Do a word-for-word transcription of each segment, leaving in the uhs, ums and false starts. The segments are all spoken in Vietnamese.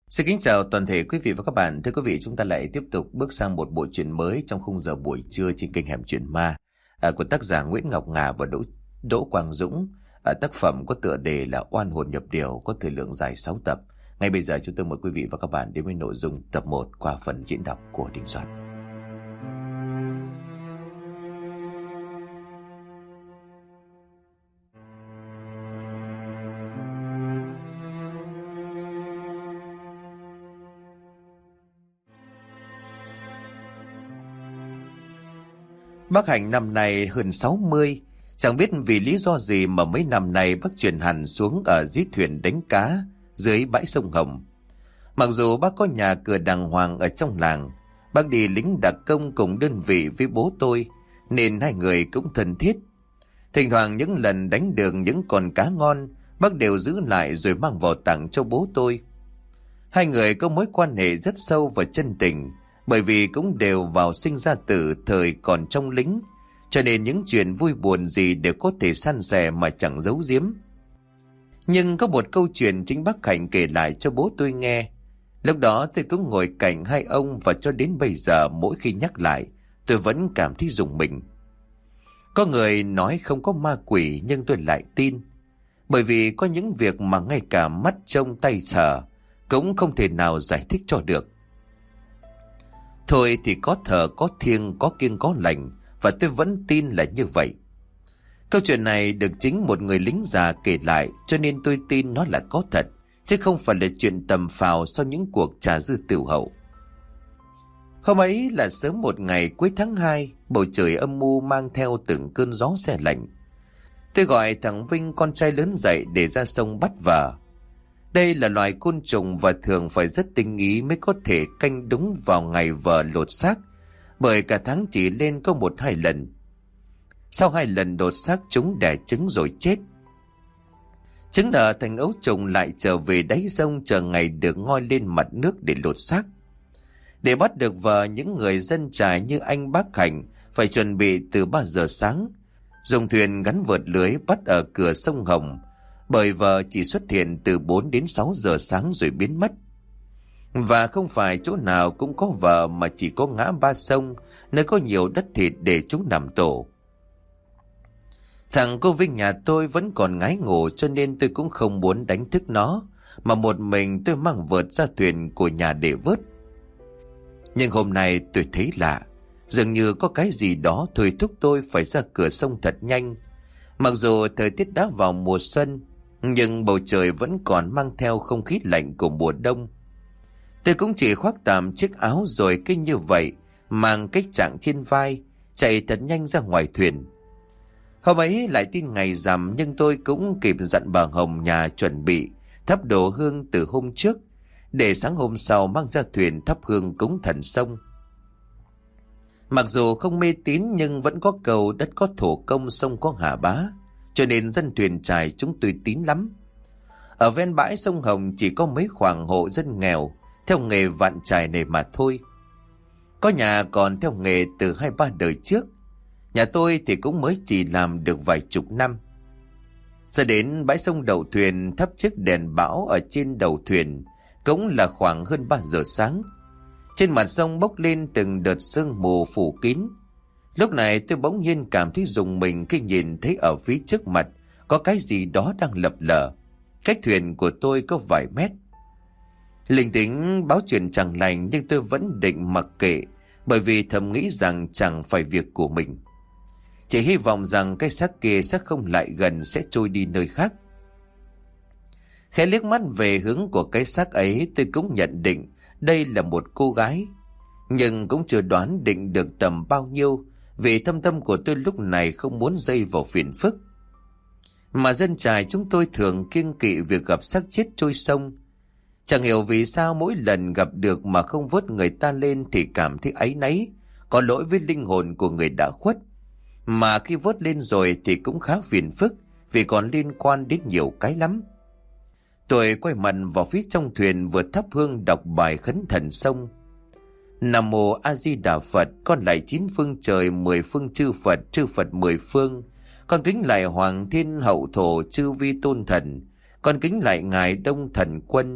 Xin kính chào toàn thể quý vị và các bạn. Thưa quý vị, chúng ta lại tiếp tục bước sang một bộ truyện mới trong khung giờ buổi trưa trên kênh Hẻm Chuyện Ma à, của tác giả Nguyễn Ngọc Ngà và Đỗ, Đỗ Quang Dũng. À, tác phẩm có tựa đề là Oan hồn nhập điểu, có thời lượng dài sáu tập. Ngay bây giờ chúng tôi mời quý vị và các bạn đến với nội dung tập một qua phần diễn đọc của Đình Doan. Bác Hạnh năm nay hơn sáu mươi, chẳng biết vì lý do gì mà mấy năm nay bác chuyển hẳn xuống ở dưới thuyền đánh cá dưới bãi sông Hồng. Mặc dù bác có nhà cửa đàng hoàng ở trong làng, bác đi lính đặc công cùng đơn vị với bố tôi, nên hai người cũng thân thiết. Thỉnh thoảng những lần đánh được những con cá ngon, bác đều giữ lại rồi mang vào tặng cho bố tôi. Hai người có mối quan hệ rất sâu và chân tình, bởi vì cũng đều vào sinh ra tử thời còn trong lính, cho nên những chuyện vui buồn gì đều có thể san sẻ mà chẳng giấu giếm. Nhưng có một câu chuyện chính bác Hạnh kể lại cho bố tôi nghe. Lúc đó tôi cũng ngồi cạnh hai ông, và cho đến bây giờ mỗi khi nhắc lại tôi vẫn cảm thấy rùng mình. Có người nói không có ma quỷ, nhưng tôi lại tin, bởi vì có những việc mà ngay cả mắt trông tay sờ cũng không thể nào giải thích cho được. Thôi thì có thờ có thiêng, có kiêng có lành, và tôi vẫn tin là như vậy. Câu chuyện này được chính một người lính già kể lại, cho nên tôi tin nó là có thật, chứ không phải là chuyện tầm phào sau những cuộc trà dư tửu hậu. Hôm ấy là sớm một ngày cuối tháng hai, bầu trời âm u mang theo từng cơn gió se lạnh. Tôi gọi thằng Vinh, con trai lớn, dậy để ra sông bắt vở. Đây là loài côn trùng và thường phải rất tinh ý mới có thể canh đúng vào ngày vợ lột xác, bởi cả tháng chỉ lên có một hai lần. Sau hai lần lột xác, chúng đẻ trứng rồi chết. Trứng nở thành ấu trùng lại trở về đáy sông, chờ ngày được ngoi lên mặt nước để lột xác. Để bắt được vợ, những người dân trài như anh bác Hạnh phải chuẩn bị từ ba giờ sáng, dùng thuyền gắn vợt lưới bắt ở cửa sông Hồng, bởi vợ chỉ xuất hiện từ bốn đến sáu giờ sáng rồi biến mất. Và không phải chỗ nào cũng có vợ, mà chỉ có ngã ba sông, nơi có nhiều đất thịt để chúng nằm tổ. Thằng cô Vinh nhà tôi vẫn còn ngái ngủ, cho nên tôi cũng không muốn đánh thức nó, mà một mình tôi mang vợt ra thuyền của nhà để vớt. Nhưng hôm nay tôi thấy lạ, dường như có cái gì đó thôi thúc tôi phải ra cửa sông thật nhanh. Mặc dù thời tiết đã vào mùa xuân, nhưng bầu trời vẫn còn mang theo không khí lạnh của mùa đông. Tôi cũng chỉ khoác tạm chiếc áo rồi cứ như vậy, mang cái chạng trên vai, chạy thật nhanh ra ngoài thuyền. Hôm ấy lại tin ngày rằm, nhưng tôi cũng kịp dặn bà Hồng nhà chuẩn bị thắp đồ hương từ hôm trước, để sáng hôm sau mang ra thuyền thắp hương cúng thần sông. Mặc dù không mê tín, nhưng vẫn có câu đất có thổ công sông có hà bá, cho nên dân thuyền trài chúng tôi tín lắm. Ở ven bãi sông Hồng chỉ có mấy khoảng hộ dân nghèo theo nghề vạn trài này mà thôi. Có nhà còn theo nghề từ hai ba đời trước, nhà tôi thì cũng mới chỉ làm được vài chục năm. Ra đến bãi sông đậu thuyền, thắp chiếc đèn bão ở trên đầu thuyền, cũng là khoảng hơn ba giờ sáng. Trên mặt sông bốc lên từng đợt sương mù phủ kín. Lúc này tôi bỗng nhiên cảm thấy rùng mình khi nhìn thấy ở phía trước mặt có cái gì đó đang lập lờ, cách thuyền của tôi có vài mét. Linh tính báo chuyện chẳng lành, nhưng tôi vẫn định mặc kệ, bởi vì thầm nghĩ rằng chẳng phải việc của mình. Chỉ hy vọng rằng cái xác kia sẽ không lại gần, sẽ trôi đi nơi khác. Khẽ liếc mắt về hướng của cái xác ấy, tôi cũng nhận định đây là một cô gái, nhưng cũng chưa đoán định được tầm bao nhiêu, vì thâm tâm của tôi lúc này không muốn dây vào phiền phức. Mà dân trài chúng tôi thường kiêng kỵ việc gặp xác chết trôi sông. Chẳng hiểu vì sao mỗi lần gặp được mà không vớt người ta lên thì cảm thấy áy náy, có lỗi với linh hồn của người đã khuất. Mà khi vớt lên rồi thì cũng khá phiền phức, vì còn liên quan đến nhiều cái lắm. Tôi quay mặt vào phía trong thuyền, vừa thắp hương đọc bài khấn thần sông. Nam mô A Di Đà Phật, con lại chín phương trời, mười phương chư Phật, chư Phật mười phương. Con kính lại Hoàng Thiên Hậu Thổ chư vi tôn thần. Con kính lại Ngài Đông Thần Quân.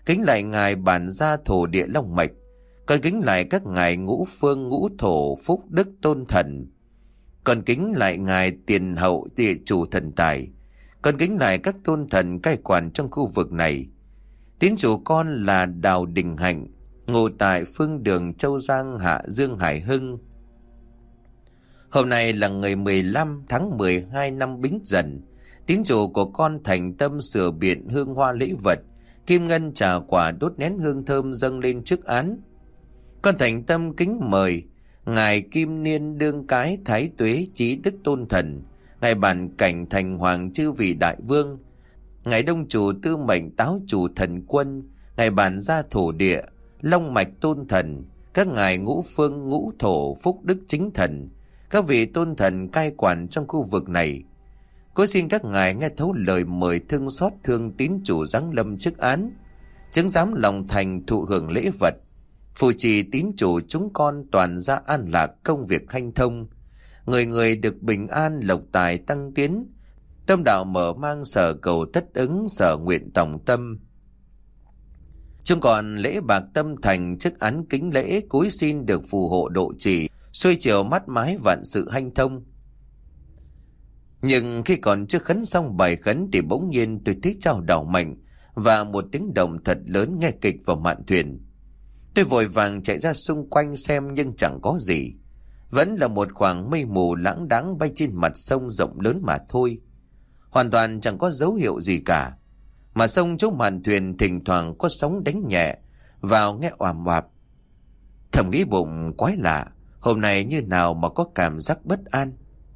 kính lại ngài bản gia thổ địa long mạch, con kính lại các ngài ngũ phương ngũ thổ phúc đức tôn thần, con kính lại ngài tiền hậu địa chủ thần tài, con kính lại các tôn thần cai quản trong khu vực này. Tín chủ con là Đào Đình Hạnh, ngụ tại phương Đường Châu Giang, Hạ Dương, Hải Hưng. Hôm nay là ngày mười lăm tháng mười hai năm Bính Dần. Tín chủ của con thành tâm sửa biện hương hoa lễ vật, kim ngân trà quả đốt nén hương thơm dâng lên trước án. Con thành tâm kính mời ngài Kim Niên Đương Cái Thái Tuế Chí Đức Tôn Thần, ngài Bản Cảnh Thành Hoàng Chư Vị Đại Vương, ngài Đông Chủ Tư Mệnh Táo Chủ Thần Quân, ngài Bản Gia Thổ Địa Long Mạch Tôn Thần, các ngài ngũ phương ngũ thổ phúc đức chính thần, các vị tôn thần cai quản trong khu vực này. Cố xin các ngài nghe thấu lời mời thương xót thương tín chủ giáng lâm chức án, chứng giám lòng thành thụ hưởng lễ vật, phù trì tín chủ chúng con toàn ra an lạc, công việc hanh thông, người người được bình an, lộc tài tăng tiến, tâm đạo mở mang, sở cầu tất ứng, sở nguyện tổng tâm. Chúng còn lễ bạc tâm thành chức án kính lễ, cúi xin được phù hộ độ trì, xuôi chiều mắt mái vạn sự hanh thông. Nhưng khi còn chưa khấn xong bài khấn thì bỗng nhiên tôi thấy chao đảo mạnh và một tiếng động thật lớn nghe kịch vào mạn thuyền. Tôi vội vàng chạy ra xung quanh xem nhưng chẳng có gì. Vẫn là một khoảng mây mù lãng đãng bay trên mặt sông rộng lớn mà thôi. Hoàn toàn chẳng có dấu hiệu gì cả. Mà sông chỗ mạn thuyền thỉnh thoảng có sóng đánh nhẹ vào nghe oàm oạp. Thầm nghĩ bụng quái lạ, hôm nay như nào mà có cảm giác bất an.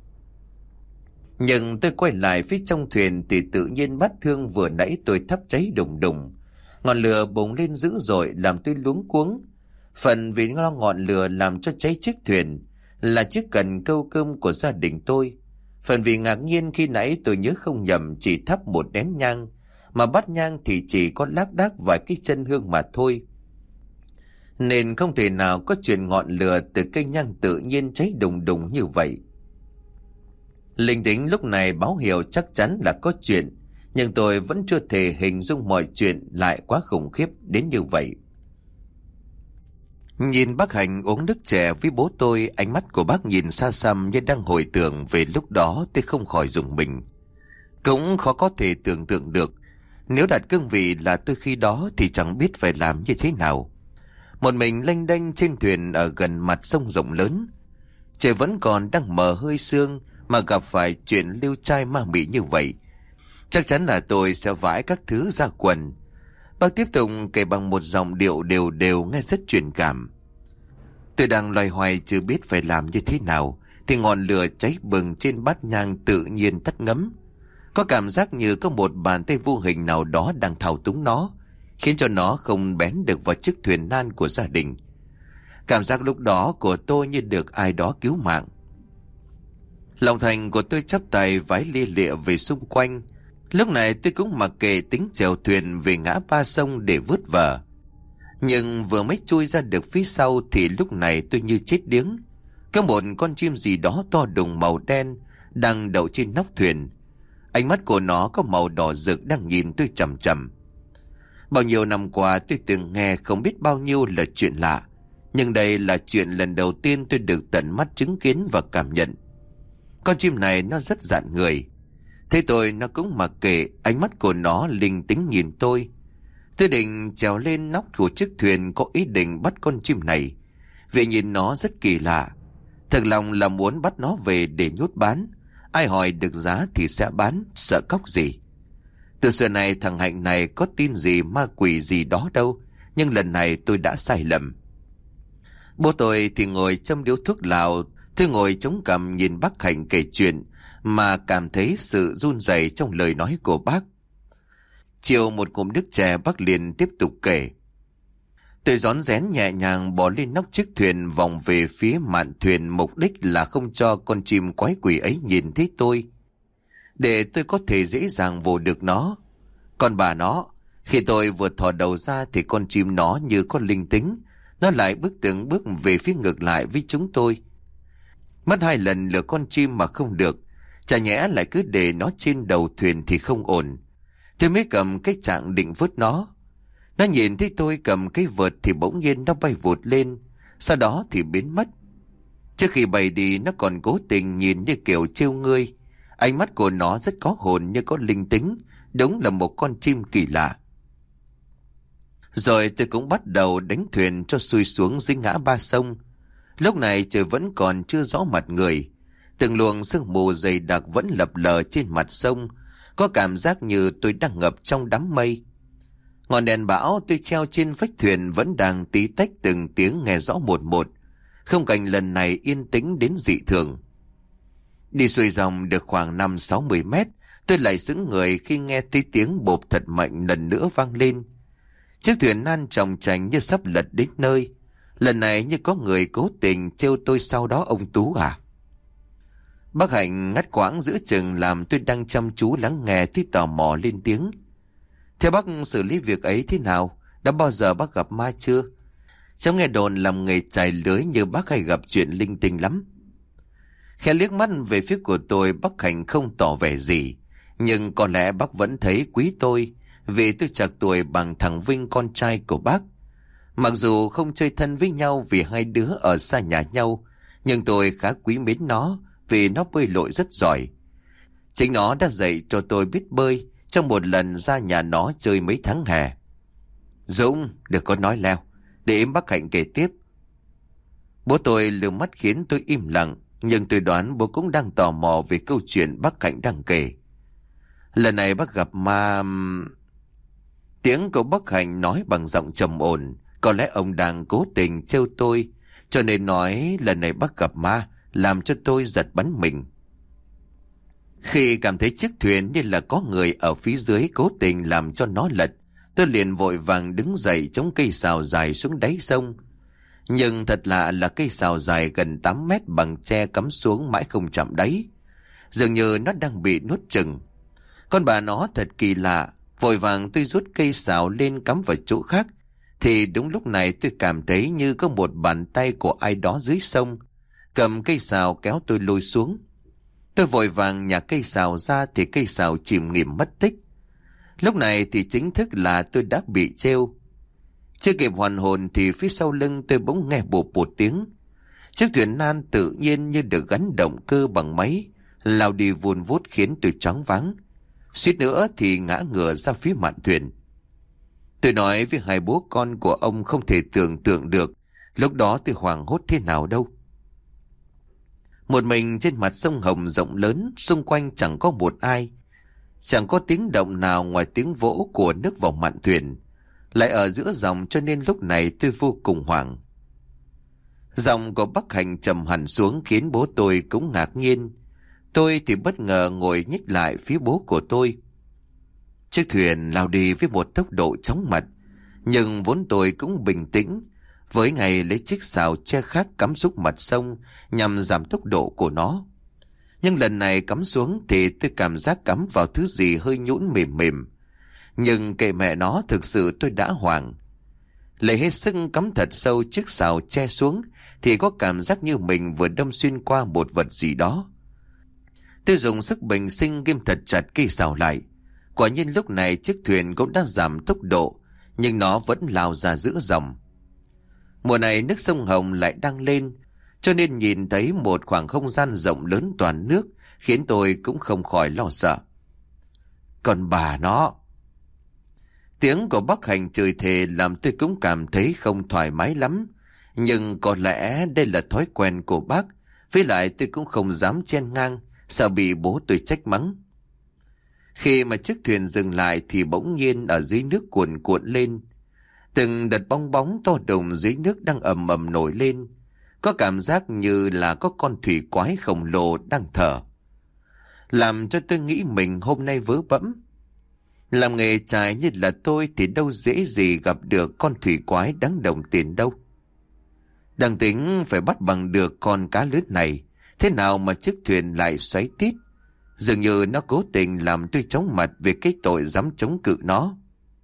Nhưng tôi quay lại phía trong thuyền thì tự nhiên bát hương vừa nãy tôi thắp cháy đùng đùng. Ngọn lửa bùng lên dữ dội làm tôi luống cuống. Phần vì lo ngọn lửa làm cho cháy chiếc thuyền là chiếc cần câu cơm của gia đình tôi. Phần vì ngạc nhiên khi nãy tôi nhớ không nhầm chỉ thắp một nén nhang, mà bát nhang thì chỉ có lác đác vài cái chân hương mà thôi. Nên không thể nào có chuyện ngọn lửa từ cây nhang tự nhiên cháy đùng đùng như vậy. Linh tính lúc này báo hiệu chắc chắn là có chuyện, nhưng tôi vẫn chưa thể hình dung mọi chuyện lại quá khủng khiếp đến như vậy. Nhìn bác Hành uống nước chè với bố tôi, ánh mắt của bác nhìn xa xăm như đang hồi tưởng về lúc đó, tôi không khỏi rùng mình. Cũng khó có thể tưởng tượng được, nếu đặt cương vị là tôi khi đó thì chẳng biết phải làm như thế nào. Một mình lênh đênh trên thuyền ở gần mặt sông rộng lớn, trời vẫn còn đang mờ hơi sương mà gặp phải chuyện lưu trai ma mị như vậy, chắc chắn là tôi sẽ vãi các thứ ra quần. Bác tiếp tục kể bằng một giọng điệu đều đều nghe rất truyền cảm. Tôi đang loay hoay chưa biết phải làm như thế nào thì ngọn lửa cháy bừng trên bát nhang tự nhiên tắt ngấm. Có cảm giác như có một bàn tay vô hình nào đó đang thao túng nó, khiến cho nó không bén được vào chiếc thuyền nan của gia đình. Cảm giác lúc đó của tôi như được ai đó cứu mạng. Lòng thành của tôi chắp tay vái lia lịa về xung quanh. Lúc này tôi cũng mặc kệ tính chèo thuyền về ngã ba sông để vớt vờ. Nhưng vừa mới chui ra được phía sau thì lúc này tôi như chết điếng. Có một con chim gì đó to đùng màu đen đang đậu trên nóc thuyền. Ánh mắt của nó có màu đỏ rực đang nhìn tôi chằm chằm. Bao nhiêu năm qua tôi từng nghe không biết bao nhiêu là chuyện lạ, nhưng đây là chuyện lần đầu tiên tôi được tận mắt chứng kiến và cảm nhận. Con chim này nó rất dạn người. Thế tôi nó cũng mặc kệ, ánh mắt của nó linh tính nhìn tôi. Tôi định trèo lên nóc của chiếc thuyền, có ý định bắt con chim này, vì nhìn nó rất kỳ lạ. Thật lòng là muốn bắt nó về để nhốt bán. Ai hỏi được giá thì sẽ bán, sợ cóc gì. Từ xưa này thằng Hạnh này có tin gì ma quỷ gì đó đâu, nhưng lần này tôi đã sai lầm. Bố tôi thì ngồi châm điếu thuốc lào, tôi ngồi chống cằm nhìn bác Hạnh kể chuyện mà cảm thấy sự run rẩy trong lời nói của bác. Chiều một ngụm nước chè, bác liền tiếp tục kể. Tôi rón rén nhẹ nhàng bò lên nóc chiếc thuyền, vòng về phía mạn thuyền, mục đích là không cho con chim quái quỷ ấy nhìn thấy tôi, để tôi có thể dễ dàng vồ được nó. Còn bà nó, khi tôi vừa thò đầu ra thì con chim nó như có linh tính, nó lại bước từng bước về phía ngược lại với chúng tôi. Mất hai lần lừa con chim mà không được, chả nhẽ lại cứ để nó trên đầu thuyền thì không ổn. Tôi mới cầm cái chạng định vớt nó. Nó nhìn thấy tôi cầm cái vợt thì bỗng nhiên nó bay vụt lên, sau đó thì biến mất. Trước khi bay đi nó còn cố tình nhìn như kiểu trêu ngươi. Ánh mắt của nó rất có hồn như có linh tính, đúng là một con chim kỳ lạ. Rồi tôi cũng bắt đầu đánh thuyền cho xuôi xuống dưới ngã ba sông. Lúc này trời vẫn còn chưa rõ mặt người. Từng luồng sương mù dày đặc vẫn lập lờ trên mặt sông. Có cảm giác như tôi đang ngập trong đám mây. Ngọn đèn bão tôi treo trên vách thuyền vẫn đang tí tách từng tiếng nghe rõ một một. Không cảnh lần này yên tĩnh đến dị thường. Đi xuôi dòng được khoảng năm sáu mươi mét, tôi lại sững người khi nghe thấy tiếng bộp thật mạnh lần nữa vang lên. Chiếc thuyền nan tròng trành như sắp lật đến nơi. Lần này như có người cố tình trêu tôi sau đó ông Tú à. Bác Hạnh ngắt quãng giữa chừng làm tôi đang chăm chú lắng nghe thì tò mò lên tiếng. Theo bác xử lý việc ấy thế nào? Đã bao giờ bác gặp ma chưa? Cháu nghe đồn làm nghề chài lưới như bác hay gặp chuyện linh tinh lắm. Khẽ liếc mắt về phía của tôi, bác Hạnh không tỏ vẻ gì. Nhưng có lẽ bác vẫn thấy quý tôi, vì tôi trạc tuổi bằng thằng Vinh con trai của bác. Mặc dù không chơi thân với nhau vì hai đứa ở xa nhà nhau, nhưng tôi khá quý mến nó vì nó bơi lội rất giỏi. Chính nó đã dạy cho tôi biết bơi trong một lần ra nhà nó chơi mấy tháng hè. Dũng, đừng có nói leo, để em bác Hạnh kể tiếp. Bố tôi lườm mắt khiến tôi im lặng, nhưng tôi đoán bố cũng đang tò mò về câu chuyện bác Hạnh đang kể. Lần này bác gặp ma... Tiếng của bác Hạnh nói bằng giọng trầm ổn. Có lẽ ông đang cố tình trêu tôi, cho nên nói lần này bác gặp ma, làm cho tôi giật bắn mình. Khi cảm thấy chiếc thuyền như là có người ở phía dưới cố tình làm cho nó lật, tôi liền vội vàng đứng dậy chống cây sào dài xuống đáy sông. Nhưng thật lạ là cây sào dài gần tám mét bằng tre cắm xuống mãi không chạm đáy. Dường như nó đang bị nuốt chừng. Con bà nó thật kỳ lạ. Vội vàng tôi rút cây sào lên cắm vào chỗ khác. Thì đúng lúc này tôi cảm thấy như có một bàn tay của ai đó dưới sông cầm cây sào kéo tôi lôi xuống. Tôi vội vàng nhả cây sào ra thì cây sào chìm nghỉm mất tích. Lúc này thì chính thức là tôi đã bị trêu. Chưa kịp hoàn hồn thì phía sau lưng tôi bỗng nghe bụp một tiếng. Chiếc thuyền nan tự nhiên như được gắn động cơ bằng máy, lao đi vun vút khiến tôi choáng váng. Suýt nữa thì ngã ngửa ra phía mạn thuyền. Tôi nói với hai bố con của ông không thể tưởng tượng được lúc đó tôi hoảng hốt thế nào đâu. Một mình trên mặt sông Hồng rộng lớn, xung quanh chẳng có một ai. Chẳng có tiếng động nào ngoài tiếng vỗ của nước vào mạn thuyền. Lại ở giữa dòng cho nên lúc này tôi vô cùng hoảng. Giọng của bác Hạnh trầm hẳn xuống khiến bố tôi cũng ngạc nhiên. Tôi thì bất ngờ ngồi nhích lại phía bố của tôi. Chiếc thuyền lao đi với một tốc độ chóng mặt. Nhưng vốn tôi cũng bình tĩnh. Với ngày lấy chiếc xào che khác cắm xuống mặt sông nhằm giảm tốc độ của nó. Nhưng lần này cắm xuống thì tôi cảm giác cắm vào thứ gì hơi nhũn mềm mềm. Nhưng kệ mẹ nó, thực sự tôi đã hoảng. Lấy hết sức cắm thật sâu chiếc xào che xuống thì có cảm giác như mình vừa đâm xuyên qua một vật gì đó. Tôi dùng sức bình sinh ghim thật chặt cây xào lại. Quả nhiên lúc này chiếc thuyền cũng đã giảm tốc độ, nhưng nó vẫn lao ra giữa dòng. Mùa này nước sông Hồng lại đang lên, cho nên nhìn thấy một khoảng không gian rộng lớn toàn nước khiến tôi cũng không khỏi lo sợ. Còn bà nó... Tiếng của bác Hạnh chửi thề làm tôi cũng cảm thấy không thoải mái lắm. Nhưng có lẽ đây là thói quen của bác. Với lại tôi cũng không dám chen ngang, sợ bị bố tôi trách mắng. Khi mà chiếc thuyền dừng lại thì bỗng nhiên ở dưới nước cuồn cuộn lên. Từng đợt bong bóng to đùng dưới nước đang ầm ầm nổi lên. Có cảm giác như là có con thủy quái khổng lồ đang thở. Làm cho tôi nghĩ mình hôm nay vớ bẫm. Làm nghề chài như là tôi thì đâu dễ gì gặp được con thủy quái đáng đồng tiền đâu. Đang tính phải bắt bằng được con cá lớn này, thế nào mà chiếc thuyền lại xoáy tít. Dường như nó cố tình làm tôi chóng mặt về cái tội dám chống cự nó.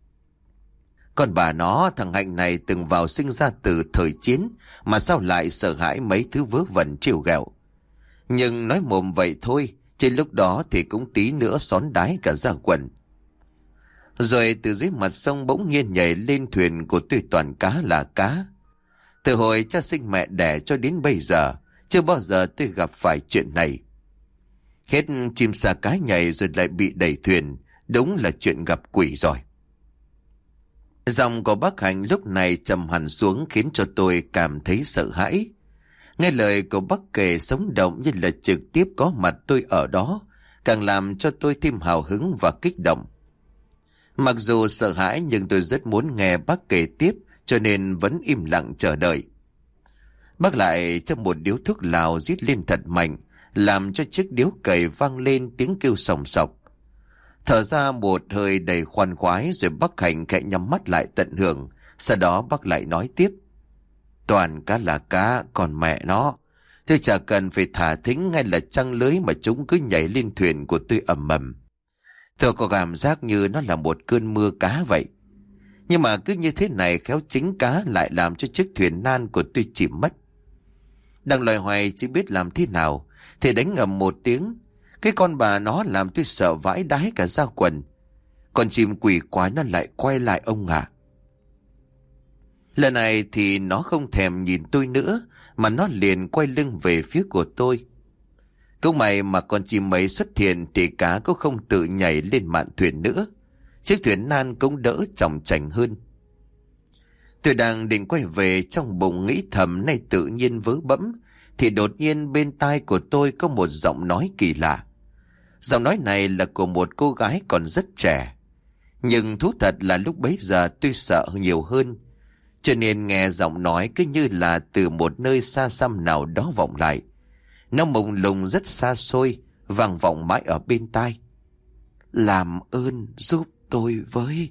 Còn bà nó, thằng Hạnh này từng vào sinh ra từ thời chiến, mà sao lại sợ hãi mấy thứ vớ vẩn trêu ghẹo. Nhưng nói mồm vậy thôi, trên lúc đó thì cũng tí nữa xón đái cả ra quần. Rồi từ dưới mặt sông bỗng nhiên nhảy lên thuyền của tôi toàn cá là cá. Từ hồi cha sinh mẹ đẻ cho đến bây giờ, chưa bao giờ tôi gặp phải chuyện này. Hết chim sa cá nhảy rồi lại bị đẩy thuyền, đúng là chuyện gặp quỷ rồi. Giọng của bác Hạnh lúc này trầm hẳn xuống khiến cho tôi cảm thấy sợ hãi. Nghe lời của bác kể sống động như là trực tiếp có mặt tôi ở đó, càng làm cho tôi thêm hào hứng và kích động. Mặc dù sợ hãi nhưng tôi rất muốn nghe bác kể tiếp, cho nên vẫn im lặng chờ đợi. Bác lại châm một điếu thuốc lào rít lên thật mạnh, làm cho chiếc điếu cày vang lên tiếng kêu sòng sọc. Thở ra một hơi đầy khoan khoái rồi bác Hạnh khẽ nhắm mắt lại tận hưởng. Sau đó bác lại nói tiếp. Toàn cá là cá, còn mẹ nó. Tôi chả cần phải thả thính hay là trăng lưới mà chúng cứ nhảy lên thuyền của tôi ầm ầm. Tôi có cảm giác như nó là một cơn mưa cá vậy. Nhưng mà cứ như thế này khéo chính cá lại làm cho chiếc thuyền nan của tôi chìm mất. Đang loay hoay chỉ biết làm thế nào thì đánh ngầm một tiếng. Cái con bà nó làm tôi sợ vãi đái cả da quần. Con chim quỷ quái nó lại quay lại ông ạ. Lần này thì nó không thèm nhìn tôi nữa, mà nó liền quay lưng về phía của tôi. Cũng may mà con chim ấy xuất hiện thì cá cũng không tự nhảy lên mạn thuyền nữa. Chiếc thuyền nan cũng đỡ chòng chành hơn. Tôi đang định quay về trong bụng nghĩ thầm nay tự nhiên vớ bẫm, thì đột nhiên bên tai của tôi có một giọng nói kỳ lạ. Giọng nói này là của một cô gái còn rất trẻ. Nhưng thú thật là lúc bấy giờ tôi sợ nhiều hơn, cho nên nghe giọng nói cứ như là từ một nơi xa xăm nào đó vọng lại. Nó mông lung rất xa xôi, vang vọng mãi ở bên tai. Làm ơn giúp tôi với.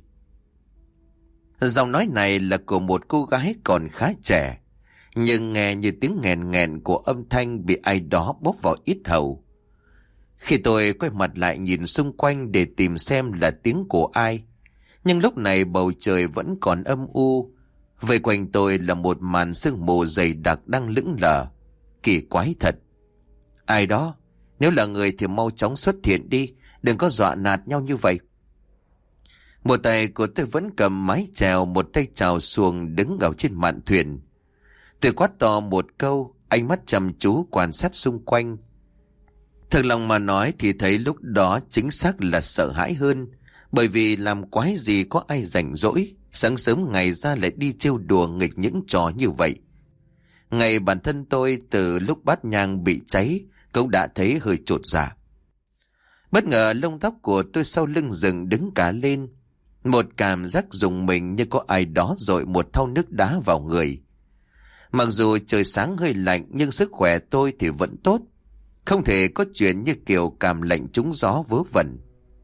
Giọng nói này là của một cô gái còn khá trẻ, nhưng nghe như tiếng nghẹn nghẹn của âm thanh bị ai đó bóp vào yết hầu. Khi tôi quay mặt lại nhìn xung quanh để tìm xem là tiếng của ai, nhưng lúc này bầu trời vẫn còn âm u. Vây quanh tôi là một màn sương mù dày đặc đang lững lờ. Kỳ quái thật. Ai đó? Nếu là người thì mau chóng xuất hiện đi, đừng có dọa nạt nhau như vậy. Một tay của tôi vẫn cầm mái chèo, một tay chào xuồng đứng ở trên mạn thuyền. Tôi quát to một câu, ánh mắt chăm chú quan sát xung quanh. Thật lòng mà nói thì thấy lúc đó chính xác là sợ hãi hơn, bởi vì làm quái gì có ai rảnh rỗi sáng sớm ngày ra lại đi trêu đùa nghịch những trò như vậy. Ngày bản thân tôi từ lúc bát nhang bị cháy cũng đã thấy hơi chột dạ. Bất ngờ lông tóc của tôi sau lưng dựng đứng cả lên. Một cảm giác rùng mình như có ai đó dội một thau nước đá vào người. Mặc dù trời sáng hơi lạnh nhưng sức khỏe tôi thì vẫn tốt. Không thể có chuyện như kiểu cảm lạnh trúng gió vớ vẩn.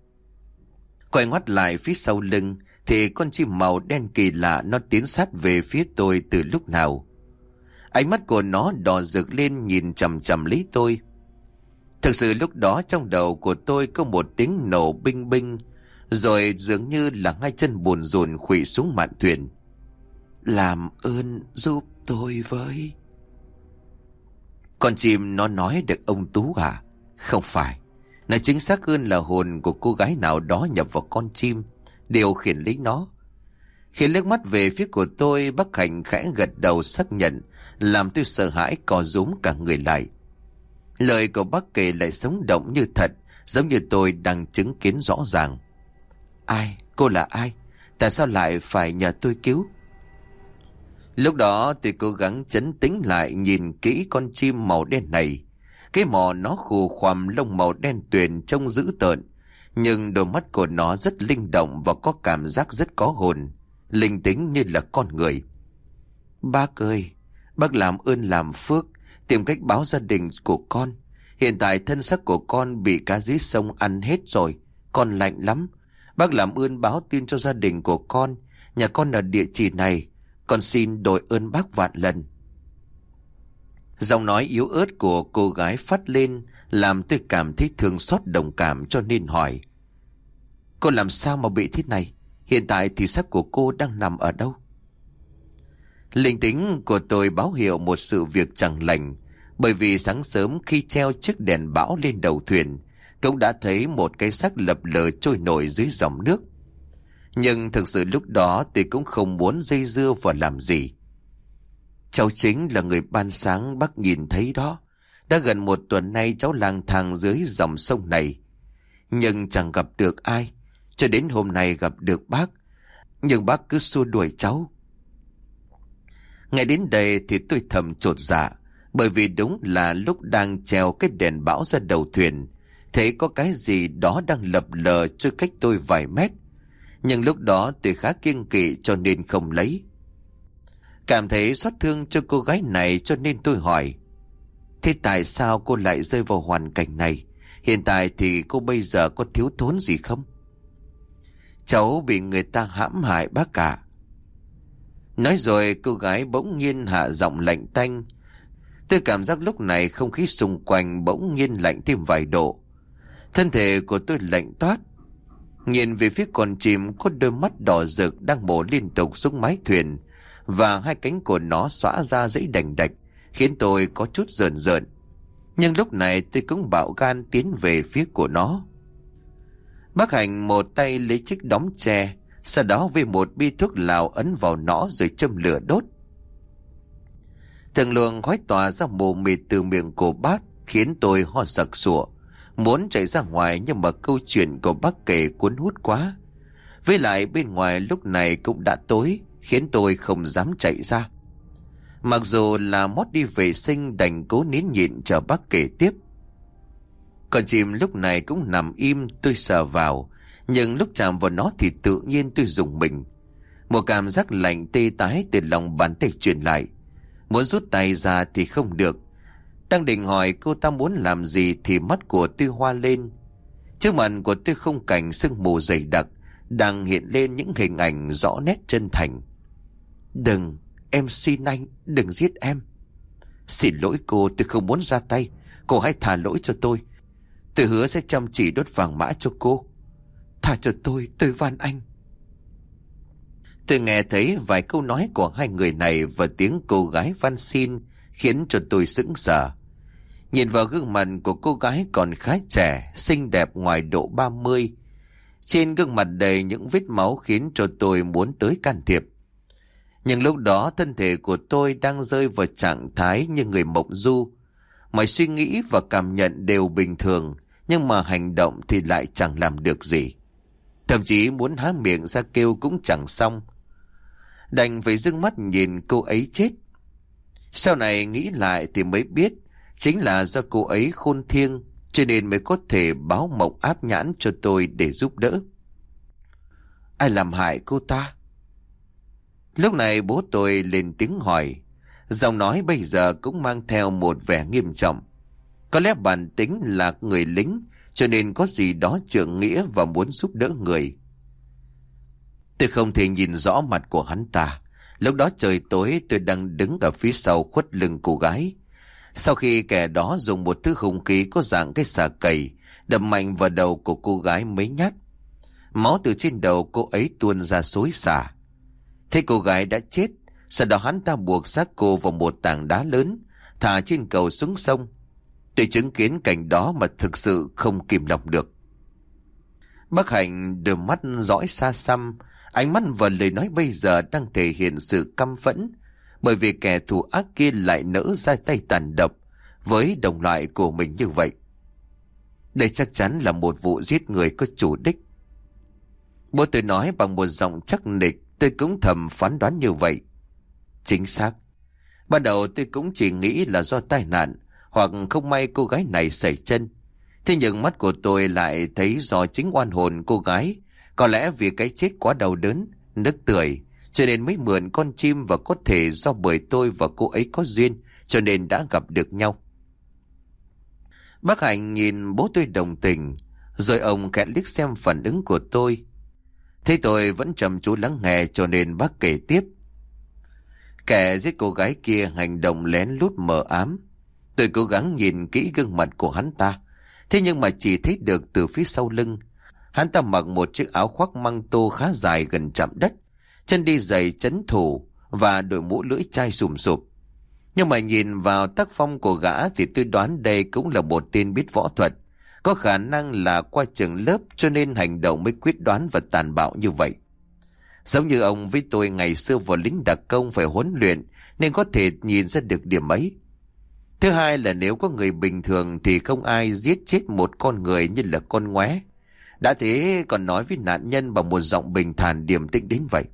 Quay ngoắt lại phía sau lưng thì con chim màu đen kỳ lạ nó tiến sát về phía tôi từ lúc nào. Ánh mắt của nó đỏ rực lên nhìn chằm chằm lấy tôi. Thực sự lúc đó trong đầu của tôi có một tiếng nổ binh binh, rồi dường như là hai chân buồn rùn khuỵu xuống mạn thuyền. Làm ơn giúp tôi với. Con chim nó nói được ông Tú à? Không phải. Nói chính xác hơn là hồn của cô gái nào đó nhập vào con chim, điều khiển lấy nó. Khi liếc mắt về phía của tôi, bác Hạnh khẽ gật đầu xác nhận, làm tôi sợ hãi co rúm cả người lại. Lời của bác kể lại sống động như thật, giống như tôi đang chứng kiến rõ ràng. Ai? Cô là ai? Tại sao lại phải nhờ tôi cứu? Lúc đó tôi cố gắng trấn tĩnh lại nhìn kỹ con chim màu đen này. Cái mỏ nó khù khoằm lông màu đen tuyền trông dữ tợn, nhưng đôi mắt của nó rất linh động và có cảm giác rất có hồn, linh tính như là con người. Bác ơi, bác làm ơn làm phước, tìm cách báo gia đình của con. Hiện tại thân xác của con bị cá dưới sông ăn hết rồi, con lạnh lắm. Bác làm ơn báo tin cho gia đình của con, nhà con ở địa chỉ này, con xin đội ơn bác vạn lần. Giọng nói yếu ớt của cô gái phát lên làm tôi cảm thấy thương xót đồng cảm, cho nên hỏi. Cô làm sao mà bị thế này? Hiện tại thì xác của cô đang nằm ở đâu? Linh tính của tôi báo hiệu một sự việc chẳng lành, bởi vì sáng sớm khi treo chiếc đèn bão lên đầu thuyền cũng đã thấy một cái xác lập lờ trôi nổi dưới dòng nước. Nhưng thực sự lúc đó tôi cũng không muốn dây dưa vào làm gì. Cháu chính là người ban sáng bác nhìn thấy đó. Đã gần một tuần nay cháu lang thang dưới dòng sông này, nhưng chẳng gặp được ai. Cho đến hôm nay gặp được bác, nhưng bác cứ xua đuổi cháu. Ngay đến đây thì tôi thầm chột dạ, bởi vì đúng là lúc đang treo cái đèn bão ra đầu thuyền, thấy có cái gì đó đang lập lờ trôi cách tôi vài mét. Nhưng lúc đó tôi khá kiêng kỵ cho nên không lấy. Cảm thấy xót thương cho cô gái này cho nên tôi hỏi: thế tại sao cô lại rơi vào hoàn cảnh này? Hiện tại thì cô bây giờ có thiếu thốn gì không? Cháu bị người ta hãm hại bác cả. Nói rồi cô gái bỗng nhiên hạ giọng lạnh tanh. Tôi cảm giác lúc này không khí xung quanh bỗng nhiên lạnh thêm vài độ. Thân thể của tôi lạnh toát. Nhìn về phía con chim có đôi mắt đỏ rực đang bổ liên tục xuống mái thuyền, và hai cánh của nó xõa ra dãy đành đạch, khiến tôi có chút rờn rợn. Nhưng lúc này tôi cũng bạo gan tiến về phía của nó. Bác Hành một tay lấy chiếc đóm tre, sau đó với một bi thuốc lào ấn vào nó rồi châm lửa đốt. Từng luồng khói tỏa ra mù mịt từ miệng của bác, khiến tôi ho sặc sụa, muốn chạy ra ngoài, nhưng mà câu chuyện của bác kể cuốn hút quá. Với lại bên ngoài lúc này cũng đã tối, khiến tôi không dám chạy ra. Mặc dù là mót đi vệ sinh, đành cố nín nhịn chờ bác kể tiếp. Con chim lúc này cũng nằm im, tôi sờ vào, nhưng lúc chạm vào nó thì tự nhiên tôi rùng mình. Một cảm giác lạnh tê tái từ lòng bàn tay truyền lại. Muốn rút tay ra thì không được. Đang định hỏi cô ta muốn làm gì thì mắt của tôi hoa lên. Trước mặt của tôi không cảnh sương mù dày đặc, đang hiện lên những hình ảnh rõ nét chân thành. Đừng, em xin anh, đừng giết em. Xin lỗi cô, tôi không muốn ra tay. Cô hãy thả lỗi cho tôi. Tôi hứa sẽ chăm chỉ đốt vàng mã cho cô. Thả cho tôi, tôi van anh. Tôi nghe thấy vài câu nói của hai người này và tiếng cô gái van xin khiến cho tôi sững sờ. Nhìn vào gương mặt của cô gái còn khá trẻ, xinh đẹp ngoài độ ba mươi. Trên gương mặt đầy những vết máu khiến cho tôi muốn tới can thiệp. Nhưng lúc đó thân thể của tôi đang rơi vào trạng thái như người mộng du. Mọi suy nghĩ và cảm nhận đều bình thường, nhưng mà hành động thì lại chẳng làm được gì. Thậm chí muốn há miệng ra kêu cũng chẳng xong. Đành phải dưng mắt nhìn cô ấy chết. Sau này nghĩ lại thì mới biết, chính là do cô ấy khôn thiêng, cho nên mới có thể báo mộng áp nhãn cho tôi để giúp đỡ. Ai làm hại cô ta? Lúc này bố tôi lên tiếng hỏi. Giọng nói bây giờ cũng mang theo một vẻ nghiêm trọng. Có lẽ bản tính là người lính, cho nên có gì đó trượng nghĩa và muốn giúp đỡ người. Tôi không thể nhìn rõ mặt của hắn ta. Lúc đó trời tối, tôi đang đứng ở phía sau khuất lưng cô gái. Sau khi kẻ đó dùng một thứ hung khí có dạng cái xà cầy đập mạnh vào đầu của cô gái mấy nhát. Máu từ trên đầu cô ấy tuôn ra xối xả. Thấy cô gái đã chết, sau đó hắn ta buộc xác cô vào một tảng đá lớn, thả trên cầu xuống sông. Tôi chứng kiến cảnh đó mà thực sự không kìm lòng được. Bác Hạnh đôi mắt dõi xa xăm, ánh mắt và lời nói bây giờ đang thể hiện sự căm phẫn, bởi vì kẻ thù ác kia lại nỡ ra tay tàn độc với đồng loại của mình như vậy. Đây chắc chắn là một vụ giết người có chủ đích. Bố tôi nói bằng một giọng chắc nịch, tôi cũng thầm phán đoán như vậy. Chính xác. Ban đầu tôi cũng chỉ nghĩ là do tai nạn, hoặc không may cô gái này sẩy chân. Thế nhưng mắt của tôi lại thấy do chính oan hồn cô gái, có lẽ vì cái chết quá đau đớn, nức tưởi, cho nên mới mượn con chim, và có thể do bởi tôi và cô ấy có duyên, cho nên đã gặp được nhau. Bác Hạnh nhìn bố tôi đồng tình, rồi ông khẽ liếc xem phản ứng của tôi. Thế tôi vẫn chăm chú lắng nghe, cho nên bác kể tiếp. Kẻ giết cô gái kia hành động lén lút mờ ám. Tôi cố gắng nhìn kỹ gương mặt của hắn ta, thế nhưng mà chỉ thấy được từ phía sau lưng. Hắn ta mặc một chiếc áo khoác măng tô khá dài gần chạm đất, chân đi giày chấn thủ và đội mũ lưỡi chai sùm sụp. Nhưng mà nhìn vào tác phong của gã thì tôi đoán đây cũng là một tên biết võ thuật, có khả năng là qua trường lớp, cho nên hành động mới quyết đoán và tàn bạo như vậy. Giống như ông với tôi ngày xưa vào lính đặc công phải huấn luyện, nên có thể nhìn ra được điểm ấy. Thứ hai là nếu có người bình thường thì không ai giết chết một con người như là con ngoé. Đã thế còn nói với nạn nhân bằng một giọng bình thản điềm tĩnh đến vậy.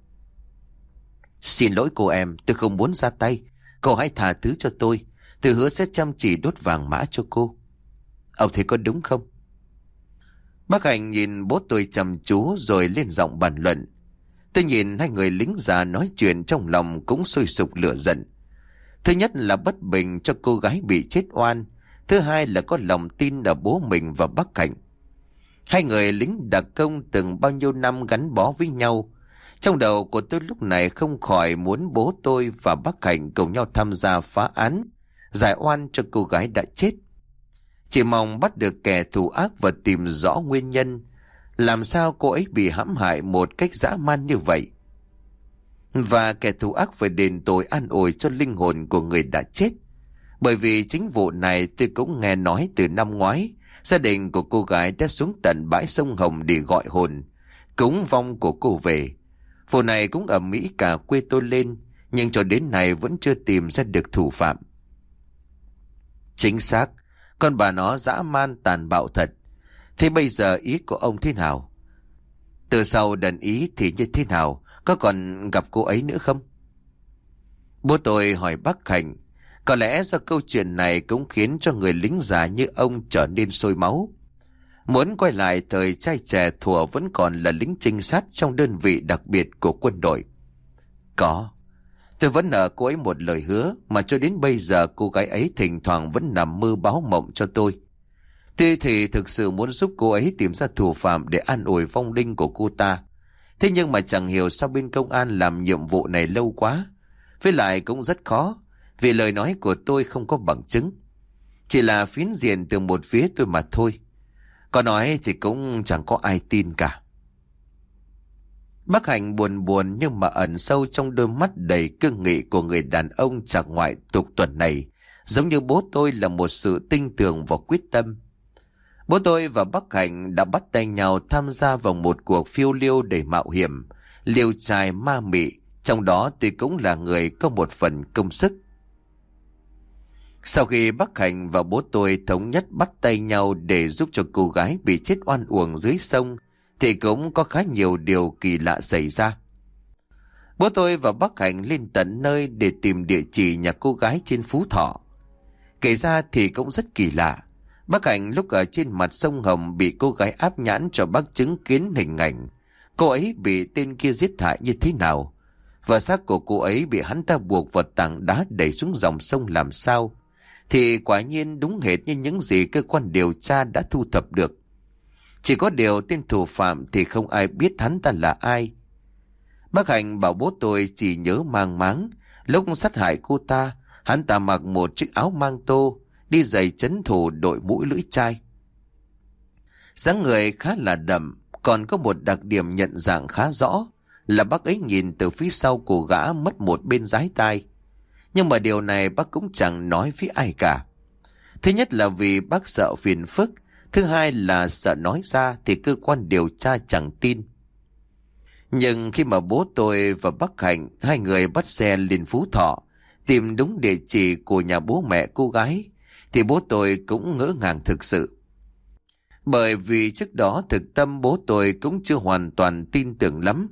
Xin lỗi cô em, tôi không muốn ra tay. Cô hãy tha thứ cho tôi. Tôi hứa sẽ chăm chỉ đốt vàng mã cho cô. Ông thấy có đúng không? Bác Hạnh nhìn bố tôi chăm chú rồi lên giọng bàn luận. Tôi nhìn hai người lính già nói chuyện trong lòng cũng sôi sục lửa giận. Thứ nhất là bất bình cho cô gái bị chết oan. Thứ hai là có lòng tin ở bố mình và bác Hạnh. Hai người lính đặc công từng bao nhiêu năm gắn bó với nhau. Trong đầu của tôi lúc này không khỏi muốn bố tôi và bác Hạnh cùng nhau tham gia phá án, giải oan cho cô gái đã chết. Chỉ mong bắt được kẻ thù ác và tìm rõ nguyên nhân. Làm sao cô ấy bị hãm hại một cách dã man như vậy? Và kẻ thù ác phải đền tội an ủi cho linh hồn của người đã chết. Bởi vì chính vụ này tôi cũng nghe nói từ năm ngoái, gia đình của cô gái đã xuống tận bãi sông Hồng để gọi hồn, cúng vong của cô về. Vụ này cũng ầm ĩ cả quê tôi lên, nhưng cho đến nay vẫn chưa tìm ra được thủ phạm. Chính xác, con bà nó dã man tàn bạo thật. Thế bây giờ ý của ông thế nào? Từ sau đần ý thì như thế nào? Có còn gặp cô ấy nữa không? Bố tôi hỏi bác Hạnh. Có lẽ do câu chuyện này cũng khiến cho người lính già như ông trở nên sôi máu. Muốn quay lại thời trai trẻ thuở vẫn còn là lính trinh sát trong đơn vị đặc biệt của quân đội. Có. Tôi vẫn nợ cô ấy một lời hứa mà cho đến bây giờ cô gái ấy thỉnh thoảng vẫn nằm mơ báo mộng cho tôi. Tuy thì thực sự muốn giúp cô ấy tìm ra thủ phạm để an ủi vong linh của cô ta. Thế nhưng mà chẳng hiểu sao bên công an làm nhiệm vụ này lâu quá. Với lại cũng rất khó, vì lời nói của tôi không có bằng chứng. Chỉ là phiến diện từ một phía tôi mà thôi. Có nói thì cũng chẳng có ai tin cả. Bác Hạnh buồn buồn nhưng mà ẩn sâu trong đôi mắt đầy cương nghị của người đàn ông chạc ngoại tục tuần này, giống như bố tôi là một sự tinh tường và quyết tâm. Bố tôi và bác Hạnh đã bắt tay nhau tham gia vào một cuộc phiêu lưu đầy mạo hiểm, liều trai ma mị, trong đó tôi cũng là người có một phần công sức. Sau khi bác Hạnh và bố tôi thống nhất bắt tay nhau để giúp cho cô gái bị chết oan uổng dưới sông, thì cũng có khá nhiều điều kỳ lạ xảy ra. Bố tôi và bác Hạnh lên tận nơi để tìm địa chỉ nhà cô gái trên Phú Thọ. Kể ra thì cũng rất kỳ lạ. Bác Hạnh lúc ở trên mặt sông Hồng bị cô gái áp nhãn cho bác chứng kiến hình ảnh cô ấy bị tên kia giết hại như thế nào, và xác của cô ấy bị hắn ta buộc vào tảng đá đẩy xuống dòng sông làm sao, thì quả nhiên đúng hệt như những gì cơ quan điều tra đã thu thập được. Chỉ có điều tên thủ phạm thì không ai biết hắn ta là ai. Bác Hạnh bảo bố tôi chỉ nhớ mang máng, lúc sát hại cô ta, hắn ta mặc một chiếc áo mang tô, đi giày trấn thủ đội mũi lưỡi chai. Dáng người khá là đậm, còn có một đặc điểm nhận dạng khá rõ là bác ấy nhìn từ phía sau của gã mất một bên dái tai. Nhưng mà điều này bác cũng chẳng nói với ai cả. Thứ nhất là vì bác sợ phiền phức, thứ hai là sợ nói ra thì cơ quan điều tra chẳng tin. Nhưng khi mà bố tôi và bác Hạnh hai người bắt xe lên Phú Thọ tìm đúng địa chỉ của nhà bố mẹ cô gái, thì bố tôi cũng ngỡ ngàng thực sự. Bởi vì trước đó thực tâm bố tôi cũng chưa hoàn toàn tin tưởng lắm.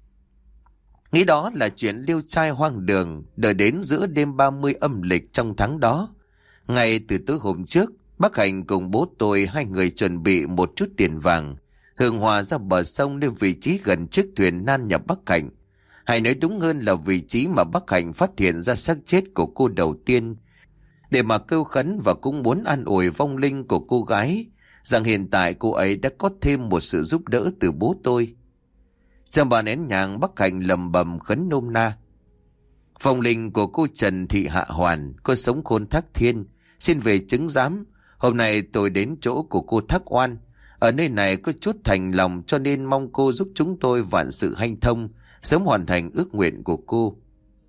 Nghĩ đó là chuyện liêu trai hoang đường. Đợi đến giữa đêm ba mươi âm lịch trong tháng đó, ngay từ tối hôm trước, bác Hạnh cùng bố tôi hai người chuẩn bị một chút tiền vàng, hương hòa ra bờ sông đến vị trí gần chiếc thuyền nan nhà bác Hạnh. Hay nói đúng hơn là vị trí mà bác Hạnh phát hiện ra xác chết của cô đầu tiên, để mà kêu khấn và cũng muốn an ủi vong linh của cô gái rằng hiện tại cô ấy đã có thêm một sự giúp đỡ từ bố tôi. Trong bà nén nhang, bác Hạnh lầm bầm khấn nôm na: Vong linh của cô Trần Thị Hạ Hoàn, cô sống khôn thác thiên, xin về chứng giám. Hôm nay tôi đến chỗ của cô Thác Oan. Ở nơi này có chút thành lòng, cho nên mong cô giúp chúng tôi vạn sự hanh thông, sớm hoàn thành ước nguyện của cô.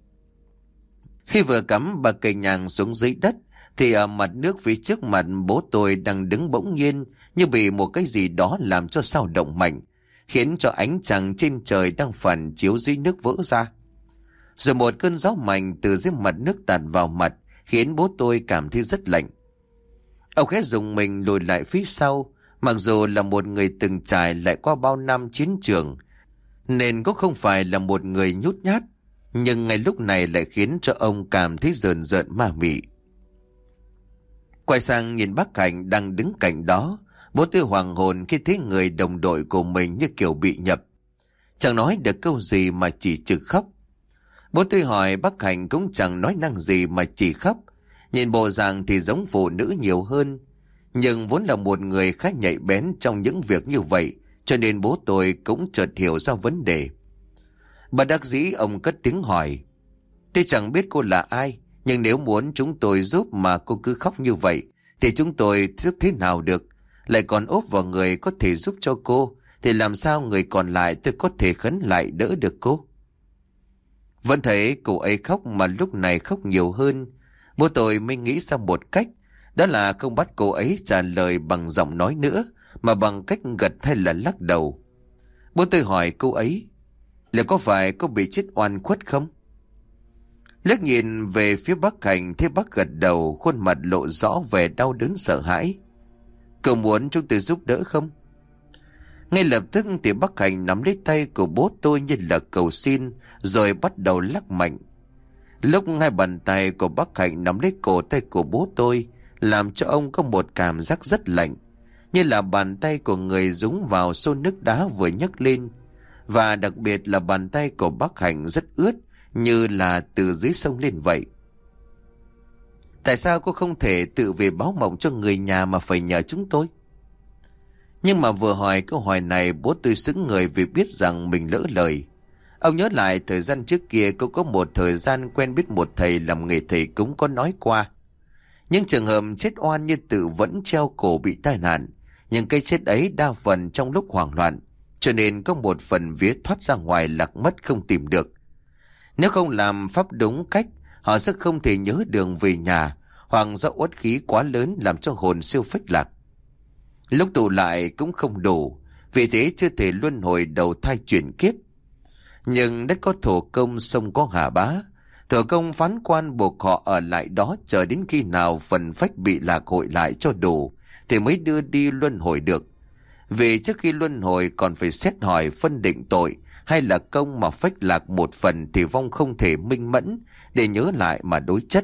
Khi vừa cắm bà cây nhang xuống dưới đất, thì ở mặt nước phía trước mặt bố tôi đang đứng bỗng nhiên như bị một cái gì đó làm cho sao động mạnh. khiến cho ánh trăng trên trời đang phản chiếu dưới nước vỡ ra. Rồi một cơn gió mạnh từ dưới mặt nước tạt vào mặt, khiến bố tôi cảm thấy rất lạnh. Ông khẽ dùng mình lùi lại phía sau, mặc dù là một người từng trải lại qua bao năm chiến trường, nên cũng không phải là một người nhút nhát, nhưng ngay lúc này lại khiến cho ông cảm thấy rờn rợn ma mị. Quay sang nhìn bác Cảnh đang đứng cạnh đó, bố tôi hoàng hồn khi thấy người đồng đội của mình như kiểu bị nhập. Chẳng nói được câu gì mà chỉ trực khóc. Bố tôi hỏi bác Cảnh cũng chẳng nói năng gì mà chỉ khóc. Nhìn bộ dạng thì giống phụ nữ nhiều hơn, nhưng vốn là một người khá nhạy bén trong những việc như vậy, cho nên bố tôi cũng chợt hiểu ra vấn đề. Bất đắc dĩ ông cất tiếng hỏi: tôi chẳng biết cô là ai, nhưng nếu muốn chúng tôi giúp mà cô cứ khóc như vậy, thì chúng tôi giúp thế nào được? Lại còn ốp vào người có thể giúp cho cô, thì làm sao người còn lại tôi có thể khấn lại đỡ được cô? Vẫn thấy cô ấy khóc mà lúc này khóc nhiều hơn. Bố tôi mới nghĩ ra một cách, đó là không bắt cô ấy trả lời bằng giọng nói nữa, mà bằng cách gật hay là lắc đầu. Bố tôi hỏi cô ấy: là có phải cô bị chết oan khuất không? Liếc nhìn về phía bác Cảnh, thấy bác gật đầu, khuôn mặt lộ rõ vẻ đau đớn sợ hãi. Cậu muốn chúng tôi giúp đỡ không? Ngay lập tức thì bác Cảnh nắm lấy tay của bố tôi như là cầu xin, rồi bắt đầu lắc mạnh. Lúc hai bàn tay của bác Cảnh nắm lấy cổ tay của bố tôi, làm cho ông có một cảm giác rất lạnh, như là bàn tay của người dúng vào xô nước đá vừa nhấc lên. Và đặc biệt là bàn tay của bác Hạnh rất ướt, như là từ dưới sông lên vậy. Tại sao cô không thể tự về báo mộng cho người nhà mà phải nhờ chúng tôi? Nhưng mà vừa hỏi câu hỏi này, bố tôi sững người vì biết rằng mình lỡ lời. Ông nhớ lại thời gian trước kia cô có một thời gian quen biết một thầy làm nghề thầy cúng có nói qua. Những trường hợp chết oan như tự vẫn treo cổ bị tai nạn, nhưng cái chết ấy đa phần trong lúc hoảng loạn, cho nên có một phần vía thoát ra ngoài lạc mất không tìm được. Nếu không làm pháp đúng cách, họ sẽ không thể nhớ đường về nhà, hoặc do uất khí quá lớn làm cho hồn siêu phách lạc. Lúc tụ lại cũng không đủ, vì thế chưa thể luân hồi đầu thai chuyển kiếp. Nhưng đất có thổ công, sông có hà bá, thổ công phán quan buộc họ ở lại đó chờ đến khi nào phần phách bị lạc hội lại cho đủ thì mới đưa đi luân hồi được. Vì trước khi luân hồi còn phải xét hỏi phân định tội, hay là công mà phách lạc một phần thì vong không thể minh mẫn để nhớ lại mà đối chất.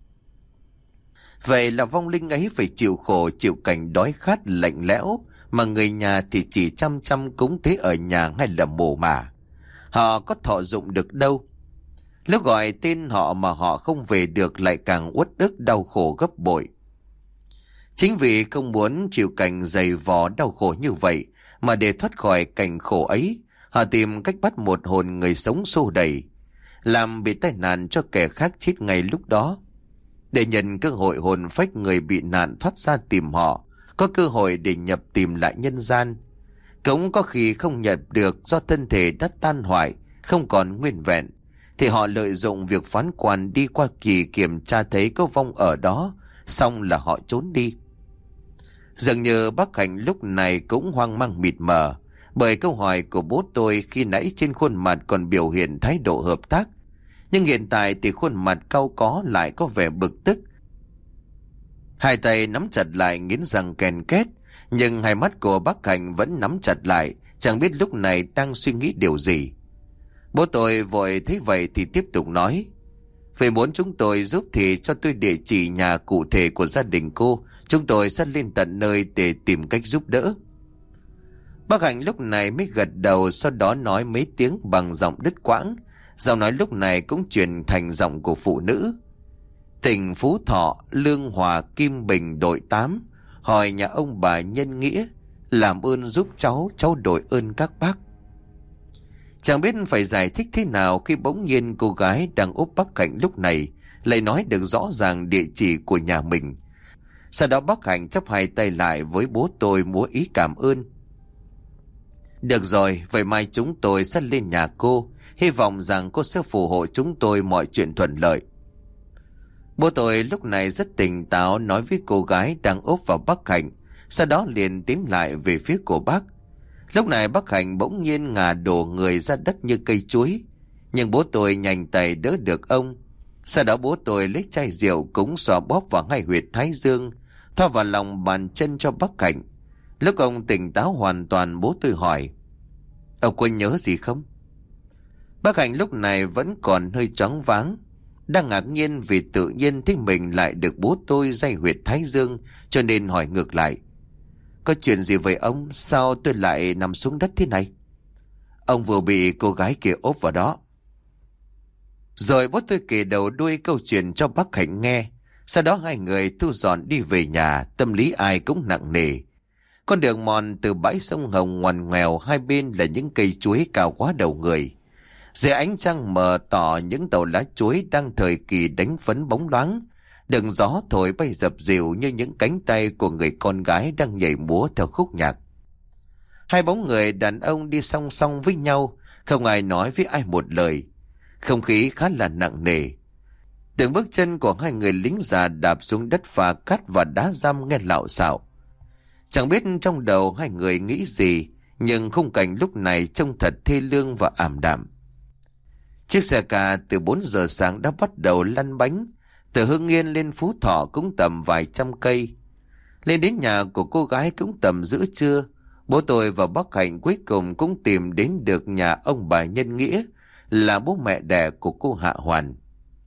Vậy là vong linh ấy phải chịu khổ, chịu cảnh đói khát lạnh lẽo, mà người nhà thì chỉ chăm chăm cúng tế ở nhà hay là mồ mả. Họ có thọ dụng được đâu. Lúc gọi tên họ mà họ không về được lại càng uất ức đau khổ gấp bội. Chính vì không muốn chịu cảnh dày vò đau khổ như vậy, mà để thoát khỏi cảnh khổ ấy, họ tìm cách bắt một hồn người sống xô đẩy, làm bị tai nạn cho kẻ khác chết ngay lúc đó. Để nhận cơ hội hồn phách người bị nạn thoát ra tìm họ, có cơ hội để nhập tìm lại nhân gian. Cũng có khi không nhập được do thân thể đã tan hoại, không còn nguyên vẹn, thì họ lợi dụng việc phán quan đi qua kỳ kiểm tra thấy có vong ở đó, xong là họ trốn đi. Dường như bác Hạnh lúc này cũng hoang mang mịt mờ, bởi câu hỏi của bố tôi khi nãy trên khuôn mặt còn biểu hiện thái độ hợp tác, nhưng hiện tại thì khuôn mặt cau có lại có vẻ bực tức. Hai tay nắm chặt lại nghiến răng ken két, nhưng hai mắt của bác Hạnh vẫn nắm chặt lại, chẳng biết lúc này đang suy nghĩ điều gì. Bố tôi vội thấy vậy thì tiếp tục nói: "Vì muốn chúng tôi giúp thì cho tôi địa chỉ nhà cụ thể của gia đình cô, chúng tôi sẽ lên tận nơi để tìm cách giúp đỡ." Bác Hạnh lúc này mới gật đầu, sau đó nói mấy tiếng bằng giọng đứt quãng. Giọng nói lúc này cũng chuyển thành giọng của phụ nữ: "Tỉnh Phú Thọ, Lương Hòa, Kim Bình, đội tám, hỏi nhà ông bà nhân nghĩa, làm ơn giúp cháu, cháu đội ơn các bác." Chẳng biết phải giải thích thế nào khi bỗng nhiên cô gái đang úp bác Hạnh lúc này lại nói được rõ ràng địa chỉ của nhà mình. Sau đó bác Hạnh chắp hai tay lại với bố tôi múa ý cảm ơn. "Được rồi, vậy mai chúng tôi sẽ lên nhà cô, hy vọng rằng cô sẽ phù hộ chúng tôi mọi chuyện thuận lợi." Bố tôi lúc này rất tỉnh táo nói với cô gái đang úp vào bác Hạnh, sau đó liền tiến lại về phía của bác. Lúc này bác Hạnh bỗng nhiên ngả đổ người ra đất như cây chuối. Nhưng bố tôi nhanh tay đỡ được ông. Sau đó bố tôi lấy chai rượu cúng xoa bóp vào ngay huyệt thái dương, thoa vào lòng bàn chân cho bác Hạnh. Lúc ông tỉnh táo hoàn toàn, bố tôi hỏi: "Ông có nhớ gì không?" Bác Hạnh lúc này vẫn còn hơi choáng váng, đang ngạc nhiên vì tự nhiên thấy mình lại được bố tôi day huyệt thái dương, cho nên hỏi ngược lại: "Có chuyện gì vậy ông? Sao tôi lại nằm xuống đất thế này?" "Ông vừa bị cô gái kia ốp vào đó." Rồi bố tôi kể đầu đuôi câu chuyện cho bác Hạnh nghe. Sau đó hai người thu dọn đi về nhà, tâm lý ai cũng nặng nề. Con đường mòn từ bãi sông Hồng ngoằn ngoèo, hai bên là những cây chuối cao quá đầu người. Dưới ánh trăng mờ tỏ, những tàu lá chuối đang thời kỳ đánh phấn bóng loáng, đường gió thổi bay dập dìu như những cánh tay của người con gái đang nhảy múa theo khúc nhạc. Hai bóng người đàn ông đi song song với nhau, không ai nói với ai một lời. Không khí khá là nặng nề. Từng bước chân của hai người lính già đạp xuống đất phà cát và đá răm nghe lạo xạo. Chẳng biết trong đầu hai người nghĩ gì, nhưng khung cảnh lúc này trông thật thê lương và ảm đạm. Chiếc xe ca từ bốn giờ sáng đã bắt đầu lăn bánh. Từ Hưng Yên lên Phú Thọ cũng tầm vài trăm cây. Lên đến nhà của cô gái cũng tầm giữa trưa. Bố tôi và bác Hạnh cuối cùng cũng tìm đến được nhà ông bà Nhân Nghĩa, là bố mẹ đẻ của cô Hạ Hoàn.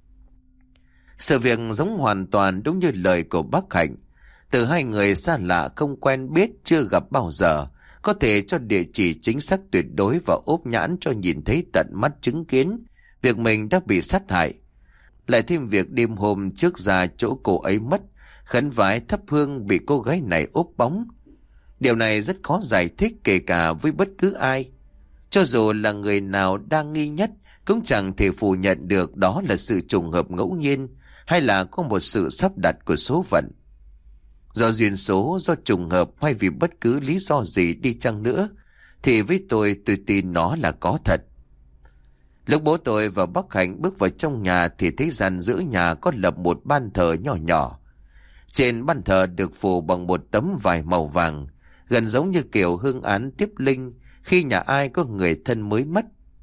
Sự việc giống hoàn toàn đúng như lời của bác Hạnh. Từ hai người xa lạ không quen biết, chưa gặp bao giờ, có thể cho địa chỉ chính xác tuyệt đối và ốp nhãn cho nhìn thấy tận mắt chứng kiến việc mình đã bị sát hại. Lại thêm việc đêm hôm trước ra chỗ cô ấy mất, khấn vái thắp hương bị cô gái này ốp bóng. Điều này rất khó giải thích kể cả với bất cứ ai. Cho dù là người nào đang nghi nhất cũng chẳng thể phủ nhận được đó là sự trùng hợp ngẫu nhiên hay là có một sự sắp đặt của số phận. Do duyên số, do trùng hợp hay vì bất cứ lý do gì đi chăng nữa, thì với tôi tôi tin nó là có thật. Lúc bố tôi và bác Hạnh bước vào trong nhà thì thấy gian giữa nhà có lập một ban thờ nhỏ nhỏ. Trên ban thờ được phủ bằng một tấm vải màu vàng, gần giống như kiểu hương án tiếp linh khi nhà ai có người thân mới mất.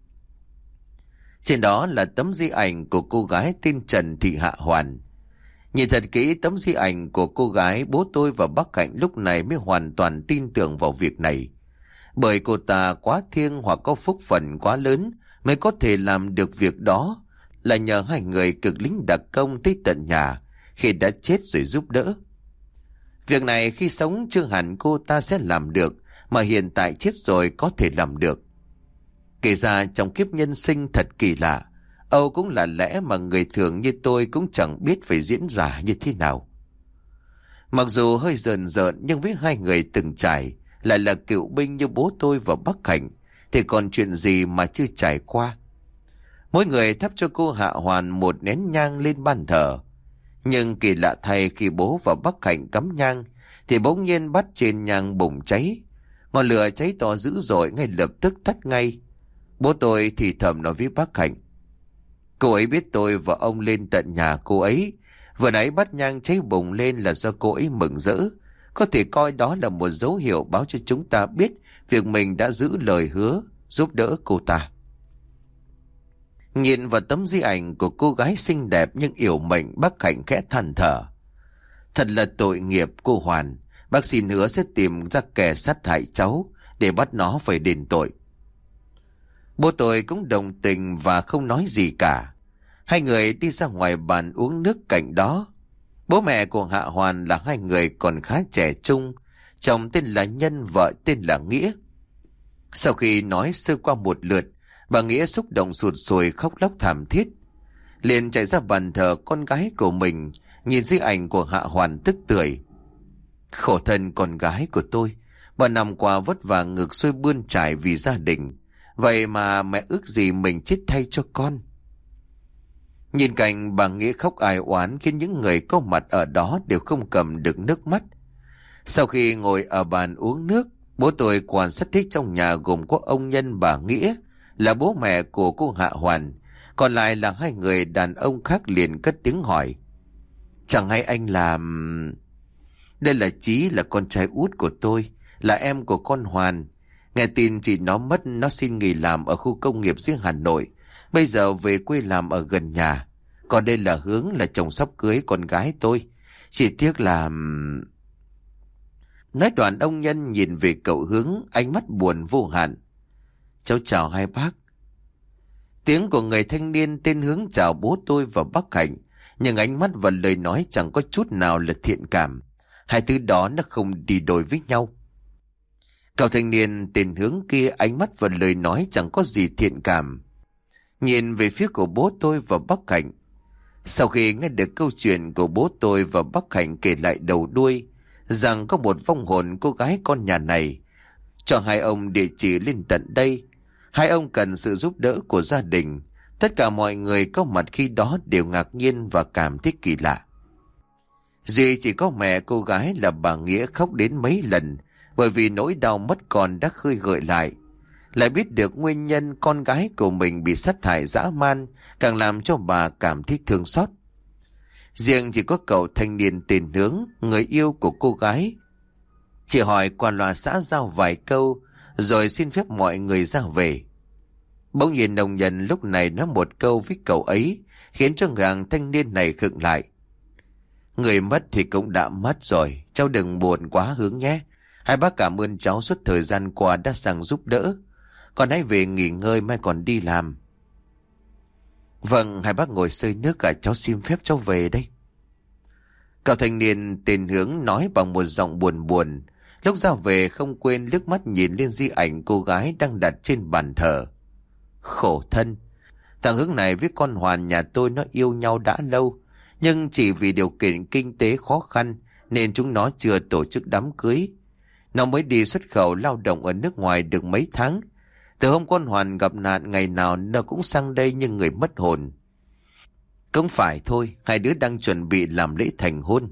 Trên đó là tấm di ảnh của cô gái tên Trần Thị Hạ Hoàn. Nhìn thật kỹ tấm di ảnh của cô gái, bố tôi và bác Hạnh lúc này mới hoàn toàn tin tưởng vào việc này. Bởi cô ta quá thiêng hoặc có phúc phận quá lớn mới có thể làm được việc đó, là nhờ hai người cực lính đặc công tới tận nhà khi đã chết rồi giúp đỡ. Việc này khi sống chưa hẳn cô ta sẽ làm được, mà hiện tại chết rồi có thể làm được. Kể ra trong kiếp nhân sinh thật kỳ lạ, Âu cũng là lẽ mà người thường như tôi cũng chẳng biết phải diễn giải như thế nào. Mặc dù hơi rờn rợn nhưng với hai người từng trải, lại là cựu binh như bố tôi và bác Hạnh, thì còn chuyện gì mà chưa trải qua. Mỗi người thắp cho cô Hạ Hoàn một nén nhang lên bàn thờ. Nhưng kỳ lạ thay, khi bố và bác Hạnh cắm nhang thì bỗng nhiên bát trên nhang bùng cháy. Ngọn lửa cháy to dữ dội, ngay lập tức tắt ngay. Bố tôi thì thầm nói với bác Hạnh: "Cô ấy biết tôi và ông lên tận nhà cô ấy. Vừa nãy bát nhang cháy bùng lên là do cô ấy mừng rỡ. Có thể coi đó là một dấu hiệu báo cho chúng ta biết việc mình đã giữ lời hứa giúp đỡ cô ta." Nhìn vào tấm di ảnh của cô gái xinh đẹp nhưng yểu mệnh, bác Hạnh khẽ than thở: "Thật là tội nghiệp cô Hoàn. Bác xin hứa sẽ tìm ra kẻ sát hại cháu để bắt nó phải đền tội." Bố tôi cũng đồng tình và không nói gì cả. Hai người đi ra ngoài bàn uống nước cạnh đó. Bố mẹ của Hạ Hoàn là hai người còn khá trẻ trung. Chồng tên là Nhân, vợ tên là Nghĩa. Sau khi nói sơ qua một lượt, bà Nghĩa xúc động sụt sùi khóc lóc thảm thiết. Liền chạy ra bàn thờ con gái của mình, nhìn di ảnh của Hạ Hoàn tức tưởi: "Khổ thân con gái của tôi, bà năm qua vất vả ngược xuôi bươn trải vì gia đình. Vậy mà mẹ ước gì mình chết thay cho con." Nhìn cảnh bà Nghĩa khóc ai oán khiến những người có mặt ở đó đều không cầm được nước mắt. Sau khi ngồi ở bàn uống nước, bố tôi quan sát thấy trong nhà gồm có ông Nhân, bà Nghĩa là bố mẹ của cô Hạ Hoàn, còn lại là hai người đàn ông khác. Liền cất tiếng hỏi: "Chẳng hay anh làm..." "Đây là Chí, là con trai út của tôi, là em của con Hoàn. Nghe tin chị nó mất, nó xin nghỉ làm ở khu công nghiệp dưới Hà Nội, bây giờ về quê làm ở gần nhà. Còn đây là Hướng, là chồng sắp cưới con gái tôi. Chỉ tiếc là... Nói đoạn ông Nhân nhìn về cậu Hướng, ánh mắt buồn vô hạn. Cháu chào hai bác. Tiếng của người thanh niên tên Hướng chào bố tôi và bác Hạnh, nhưng ánh mắt và lời nói chẳng có chút nào là thiện cảm. Hai thứ đó nó không đi đôi với nhau. Cậu thanh niên tên Hướng kia, ánh mắt và lời nói chẳng có gì thiện cảm. Nhìn về phía của bố tôi và bác Hạnh. Sau khi nghe được câu chuyện của bố tôi và bác Hạnh kể lại đầu đuôi, rằng có một vong hồn cô gái con nhà này, cho hai ông địa chỉ lên tận đây. Hai ông cần sự giúp đỡ của gia đình. Tất cả mọi người có mặt khi đó đều ngạc nhiên và cảm thấy kỳ lạ. Duy chỉ có mẹ cô gái là bà Nghĩa khóc đến mấy lần, bởi vì nỗi đau mất con đã khơi gợi lại. Lại biết được nguyên nhân con gái của mình bị sát hại dã man, càng làm cho bà cảm thấy thương xót. Riêng chỉ có cậu thanh niên tên Hướng, người yêu của cô gái, chỉ hỏi qua loa xã giao vài câu rồi xin phép mọi người ra về. Bỗng nhiên ông Nhân lúc này nói một câu với cậu ấy, khiến cho chàng thanh niên này khựng lại. Người mất thì cũng đã mất rồi, cháu đừng buồn quá Hướng nhé. Hai bác cảm ơn cháu suốt thời gian qua đã sang giúp đỡ. Con hãy về nghỉ ngơi, mai còn đi làm. Vâng, hai bác ngồi xơi nước cả, cháu xin phép cháu về đây. Cậu thanh niên tên Hướng nói bằng một giọng buồn buồn, lúc ra về không quên liếc mắt nhìn lên di ảnh cô gái đang đặt trên bàn thờ. Khổ thân, thằng Hướng này với con Hoàn nhà tôi nó yêu nhau đã lâu, nhưng chỉ vì điều kiện kinh tế khó khăn nên chúng nó chưa tổ chức đám cưới. Nó mới đi xuất khẩu lao động ở nước ngoài được mấy tháng. Từ hôm con Hoàn gặp nạn, ngày nào nó cũng sang đây như người mất hồn. Cũng phải thôi, hai đứa đang chuẩn bị làm lễ thành hôn.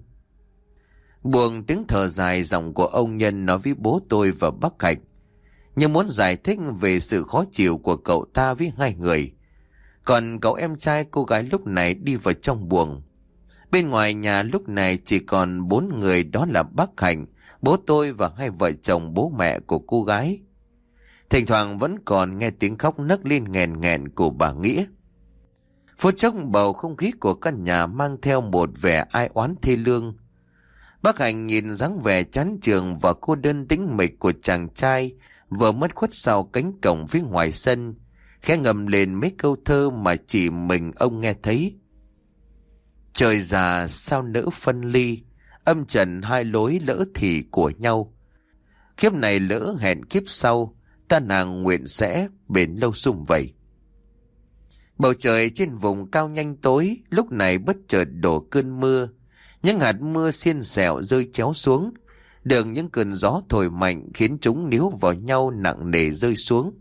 Buông tiếng thở dài, giọng của ông Nhân nói với bố tôi và bác Hạnh, nhưng muốn giải thích về sự khó chịu của cậu ta với hai người. Còn cậu em trai cô gái lúc này đi vào trong buồng. Bên ngoài nhà lúc này chỉ còn bốn người, đó là bác Hạnh, bố tôi và hai vợ chồng bố mẹ của cô gái. Thỉnh thoảng vẫn còn nghe tiếng khóc nấc lên nghẹn nghẹn của bà Nghĩa. Phút chốc bầu không khí của căn nhà mang theo một vẻ ai oán thê lương. Bác Hạnh nhìn dáng vẻ chán chường và cô đơn tĩnh mịch của chàng trai vừa mất khuất sau cánh cổng phía ngoài sân, khẽ ngầm lên mấy câu thơ mà chỉ mình ông nghe thấy. Trời già sao nỡ phân ly, âm trần hai lối lỡ thì của nhau. Kiếp này lỡ hẹn kiếp sau, ta nàng nguyện sẽ bền lâu sum vầy. Bầu trời trên vùng cao nhanh tối, lúc này bất chợt đổ cơn mưa. Những hạt mưa xiên xẹo rơi chéo xuống, đường những cơn gió thổi mạnh khiến chúng níu vào nhau nặng nề rơi xuống.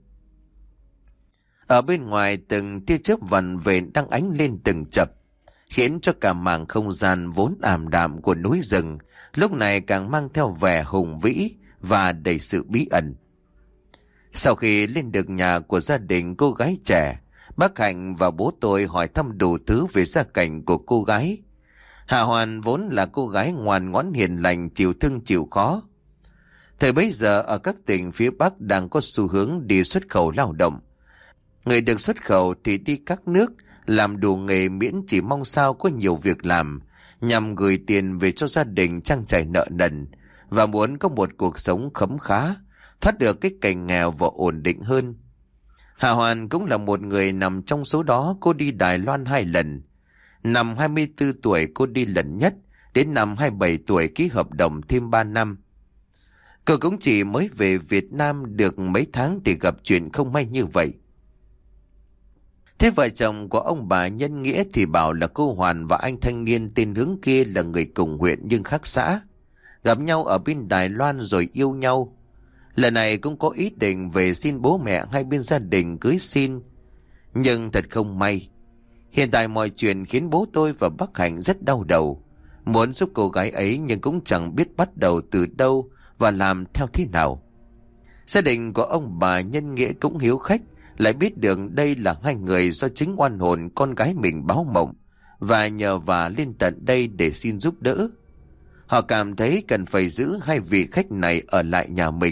Ở bên ngoài từng tia chớp vằn vện đang ánh lên từng chập, khiến cho cả mảng không gian vốn ảm đạm của núi rừng lúc này càng mang theo vẻ hùng vĩ và đầy sự bí ẩn. Sau khi lên được nhà của gia đình cô gái trẻ, bác Hạnh và bố tôi hỏi thăm đủ thứ về gia cảnh của cô gái. Hạ Hoàn vốn là cô gái ngoan ngoãn hiền lành, chịu thương chịu khó. Thời bấy giờ ở các tỉnh phía Bắc đang có xu hướng đi xuất khẩu lao động. Người được xuất khẩu thì đi các nước, làm đủ nghề miễn chỉ mong sao có nhiều việc làm, nhằm gửi tiền về cho gia đình trang trải nợ nần, và muốn có một cuộc sống khấm khá, thoát được cái cảnh nghèo và ổn định hơn. Hạ Hoàn cũng là một người nằm trong số đó. Cô đi Đài Loan hai lần. Năm hai mươi tư tuổi cô đi lần nhất, đến năm hai mươi bảy tuổi ký hợp đồng thêm ba năm. Cô cũng chỉ mới về Việt Nam được mấy tháng thì gặp chuyện không may như vậy. Thế vợ chồng của ông bà nhân nghĩa thì bảo là cô Hoàn và anh thanh niên tên Hướng kia là người cùng huyện nhưng khác xã, gặp nhau ở bên Đài Loan rồi yêu nhau. Lần này cũng có ý định về xin bố mẹ hai bên gia đình cưới xin. Nhưng thật không may, hiện tại mọi chuyện khiến bố tôi và bác Hạnh rất đau đầu. Muốn giúp cô gái ấy nhưng cũng chẳng biết bắt đầu từ đâu và làm theo thế nào. Gia đình của ông bà nhân nghĩa cũng hiếu khách, lại biết được đây là hai người do chính oan hồn con gái mình báo mộng và nhờ vả lên tận đây để xin giúp đỡ. Họ cảm thấy cần phải giữ hai vị khách này ở lại nhà mình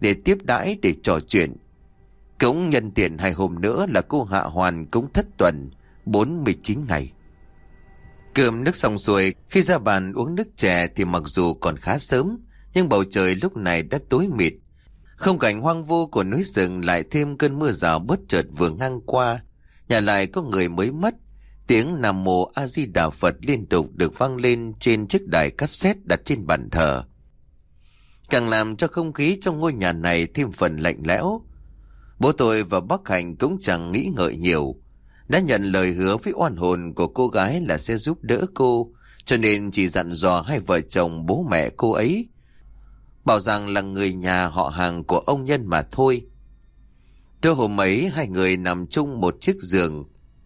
để tiếp đãi để trò chuyện. Cũng nhân tiện hai hôm nữa là cô Hạ Hoàn cũng thất tuần bốn mươi chín ngày. Cơm nước xong xuôi, khi ra bàn uống nước chè thì mặc dù còn khá sớm, nhưng bầu trời lúc này đã tối mịt. Không cảnh hoang vu của núi rừng lại thêm cơn mưa rào bất chợt vừa ngang qua. Nhà lại có người mới mất. Tiếng Nam Mô A Di Đà Phật liên tục được vang lên trên chiếc đài cassette đặt trên bàn thờ, càng làm cho không khí trong ngôi nhà này thêm phần lạnh lẽo. Bố tôi và bác Hạnh cũng chẳng nghĩ ngợi nhiều, đã nhận lời hứa với oan hồn của cô gái là sẽ giúp đỡ cô, cho nên chỉ dặn dò hai vợ chồng bố mẹ cô ấy, bảo rằng là người nhà họ hàng của ông Nhân mà thôi. Từ hôm ấy hai người nằm chung một chiếc giường.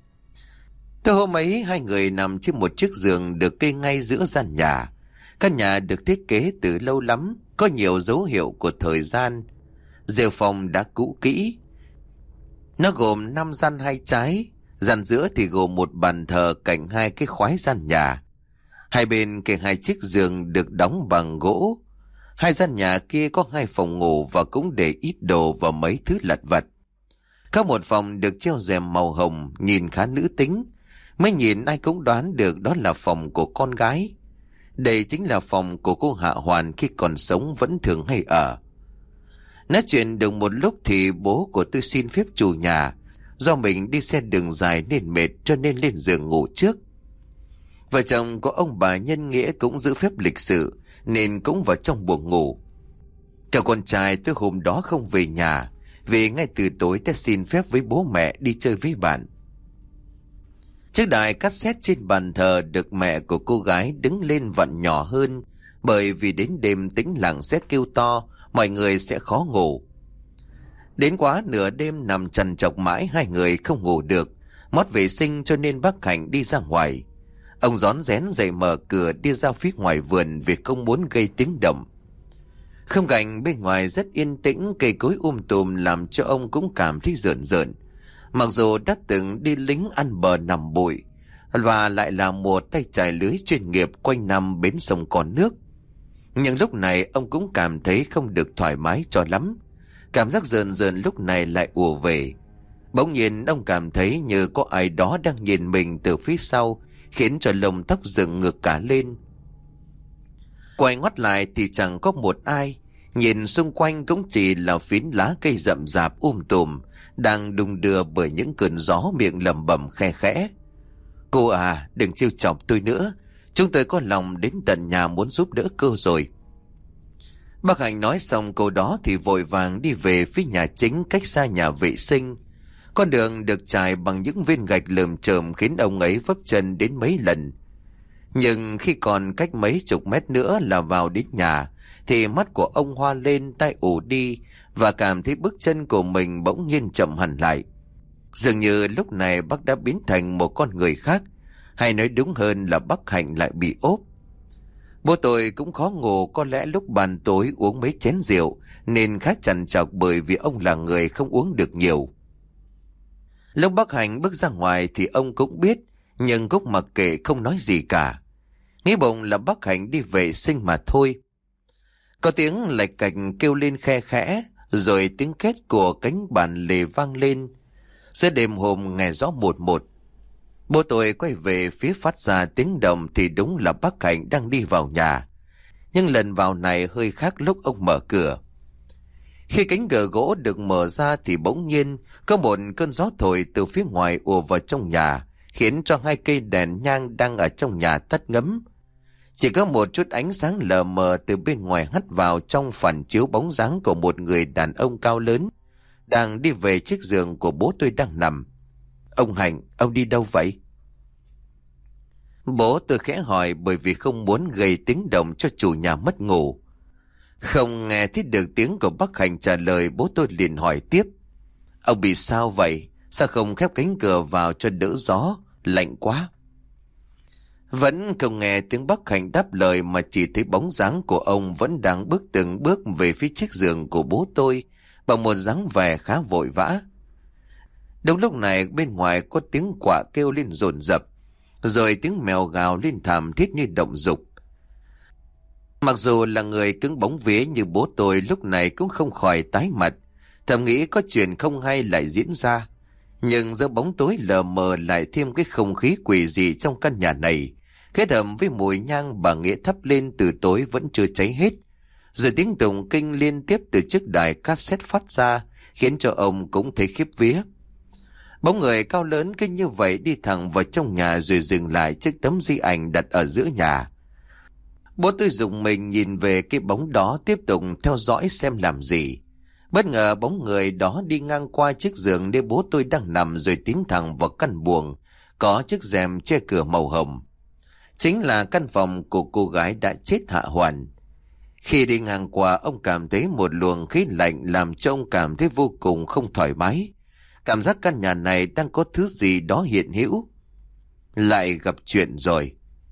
Từ hôm ấy hai người nằm trên một chiếc giường được kê ngay giữa gian nhà. Căn nhà được thiết kế từ lâu lắm, có nhiều dấu hiệu của thời gian. Rêu phòng đã cũ kỹ. Nó gồm năm gian hai trái, gian giữa thì gồm một bàn thờ cạnh hai cái khoái gian nhà. Hai bên kề hai chiếc giường được đóng bằng gỗ. Hai gian nhà kia có hai phòng ngủ và cũng để ít đồ và mấy thứ lặt vặt. Có một phòng được treo rèm màu hồng, nhìn khá nữ tính. Mới nhìn ai cũng đoán được đó là phòng của con gái. Đây chính là phòng của cô Hạ Hoàn khi còn sống vẫn thường hay ở. Nói chuyện được một lúc thì bố của tôi xin phép chủ nhà, do mình đi xe đường dài nên mệt cho nên lên giường ngủ trước. Vợ chồng của ông bà nhân nghĩa cũng giữ phép lịch sự nên cũng vào trong buồng ngủ. Cậu con trai tới hôm đó không về nhà vì ngay từ tối đã xin phép với bố mẹ đi chơi với bạn. Chiếc đài cassette trên bàn thờ được mẹ của cô gái đứng lên vặn nhỏ hơn, bởi vì đến đêm tĩnh lặng sẽ kêu to, mọi người sẽ khó ngủ. Đến quá nửa đêm nằm trằn trọc mãi hai người không ngủ được, mót vệ sinh cho nên bác Hạnh đi ra ngoài. Ông rón rén dậy mở cửa đi ra phía ngoài vườn vì không muốn gây tiếng động. Không cảnh bên ngoài rất yên tĩnh, cây cối um tùm làm cho ông cũng cảm thấy rợn rợn. Mặc dù đã từng đi lính ăn bờ nằm bụi và lại là một tay chài lưới chuyên nghiệp quanh năm bến sông còn nước, nhưng lúc này ông cũng cảm thấy không được thoải mái cho lắm. Cảm giác rợn rợn lúc này lại ùa về. Bỗng nhiên ông cảm thấy như có ai đó đang nhìn mình từ phía sau, khiến cho lông tóc dựng ngược cả lên. Quay ngoắt lại thì chẳng có một ai, nhìn xung quanh cũng chỉ là phiến lá cây rậm rạp um tùm đang đung đưa bởi những cơn gió, miệng lẩm bẩm khe khẽ: "Cô à, đừng trêu chọc tôi nữa, chúng tôi có lòng đến tận nhà muốn giúp đỡ cô rồi." Bác Hạnh nói xong câu đó thì vội vàng đi về phía nhà chính cách xa nhà vệ sinh. Con đường được trải bằng những viên gạch lởm chởm khiến ông ấy vấp chân đến mấy lần. Nhưng khi còn cách mấy chục mét nữa là vào đến nhà thì mắt của ông hoa lên, tai ù đi và cảm thấy bước chân của mình bỗng nhiên chậm hẳn lại. Dường như lúc này bác đã biến thành một con người khác, hay nói đúng hơn là bác Hạnh lại bị ốp. Bố tôi cũng khó ngủ, có lẽ lúc bàn tối uống mấy chén rượu nên khá trằn trọc, bởi vì ông là người không uống được nhiều. Lúc bác Hạnh bước ra ngoài thì ông cũng biết, nhưng cũng mặc kệ không nói gì cả. Nghĩ bụng là bác Hạnh đi vệ sinh mà thôi. Có tiếng lạch cạch kêu lên khe khẽ, rồi tiếng két của cánh bàn lề vang lên. Giữa đêm hôm nghe rõ một một. Bố tôi quay về phía phát ra tiếng động thì đúng là bác Hạnh đang đi vào nhà. Nhưng lần vào này hơi khác lúc ông mở cửa. Khi cánh cửa gỗ được mở ra thì bỗng nhiên có một cơn gió thổi từ phía ngoài ùa vào trong nhà, khiến cho hai cây đèn nhang đang ở trong nhà tắt ngấm. Chỉ có một chút ánh sáng lờ mờ từ bên ngoài hắt vào trong phản chiếu bóng dáng của một người đàn ông cao lớn đang đi về chiếc giường của bố tôi đang nằm. "Ông Hạnh, ông đi đâu vậy?" Bố tôi khẽ hỏi, bởi vì không muốn gây tiếng động cho chủ nhà mất ngủ. Không nghe thấy được tiếng của bác Hạnh trả lời, bố tôi liền hỏi tiếp: "Ông bị sao vậy? Sao không khép cánh cửa vào cho đỡ gió? Lạnh quá." Vẫn không nghe tiếng bác Hạnh đáp lời, mà chỉ thấy bóng dáng của ông vẫn đang bước từng bước về phía chiếc giường của bố tôi bằng một dáng vẻ khá vội vã. Đúng lúc này bên ngoài có tiếng quạ kêu lên dồn dập, rồi tiếng mèo gào lên thảm thiết như động dục. Mặc dù là người cứng bóng vía như bố tôi lúc này cũng không khỏi tái mặt, thầm nghĩ có chuyện không hay lại diễn ra. Nhưng giữa bóng tối lờ mờ lại thêm cái không khí quỷ dị trong căn nhà này, kết hợp với mùi nhang bà Nghĩa thắp lên từ tối vẫn chưa cháy hết. Rồi tiếng tụng kinh liên tiếp từ chiếc đài cassette phát ra, khiến cho ông cũng thấy khiếp vía. Bóng người cao lớn cứ như vậy đi thẳng vào trong nhà rồi dừng lại trước tấm di ảnh đặt ở giữa nhà. Bố tôi dùng mình nhìn về cái bóng đó, tiếp tục theo dõi xem làm gì. Bất ngờ bóng người đó đi ngang qua chiếc giường nơi bố tôi đang nằm rồi tiến thẳng vào căn buồng có chiếc rèm che cửa màu hồng. Chính là căn phòng của cô gái đã chết hạ hoàn. Khi đi ngang qua, ông cảm thấy một luồng khí lạnh làm cho ông cảm thấy vô cùng không thoải mái. Cảm giác căn nhà này đang có thứ gì đó hiện hữu. Lại gặp chuyện rồi.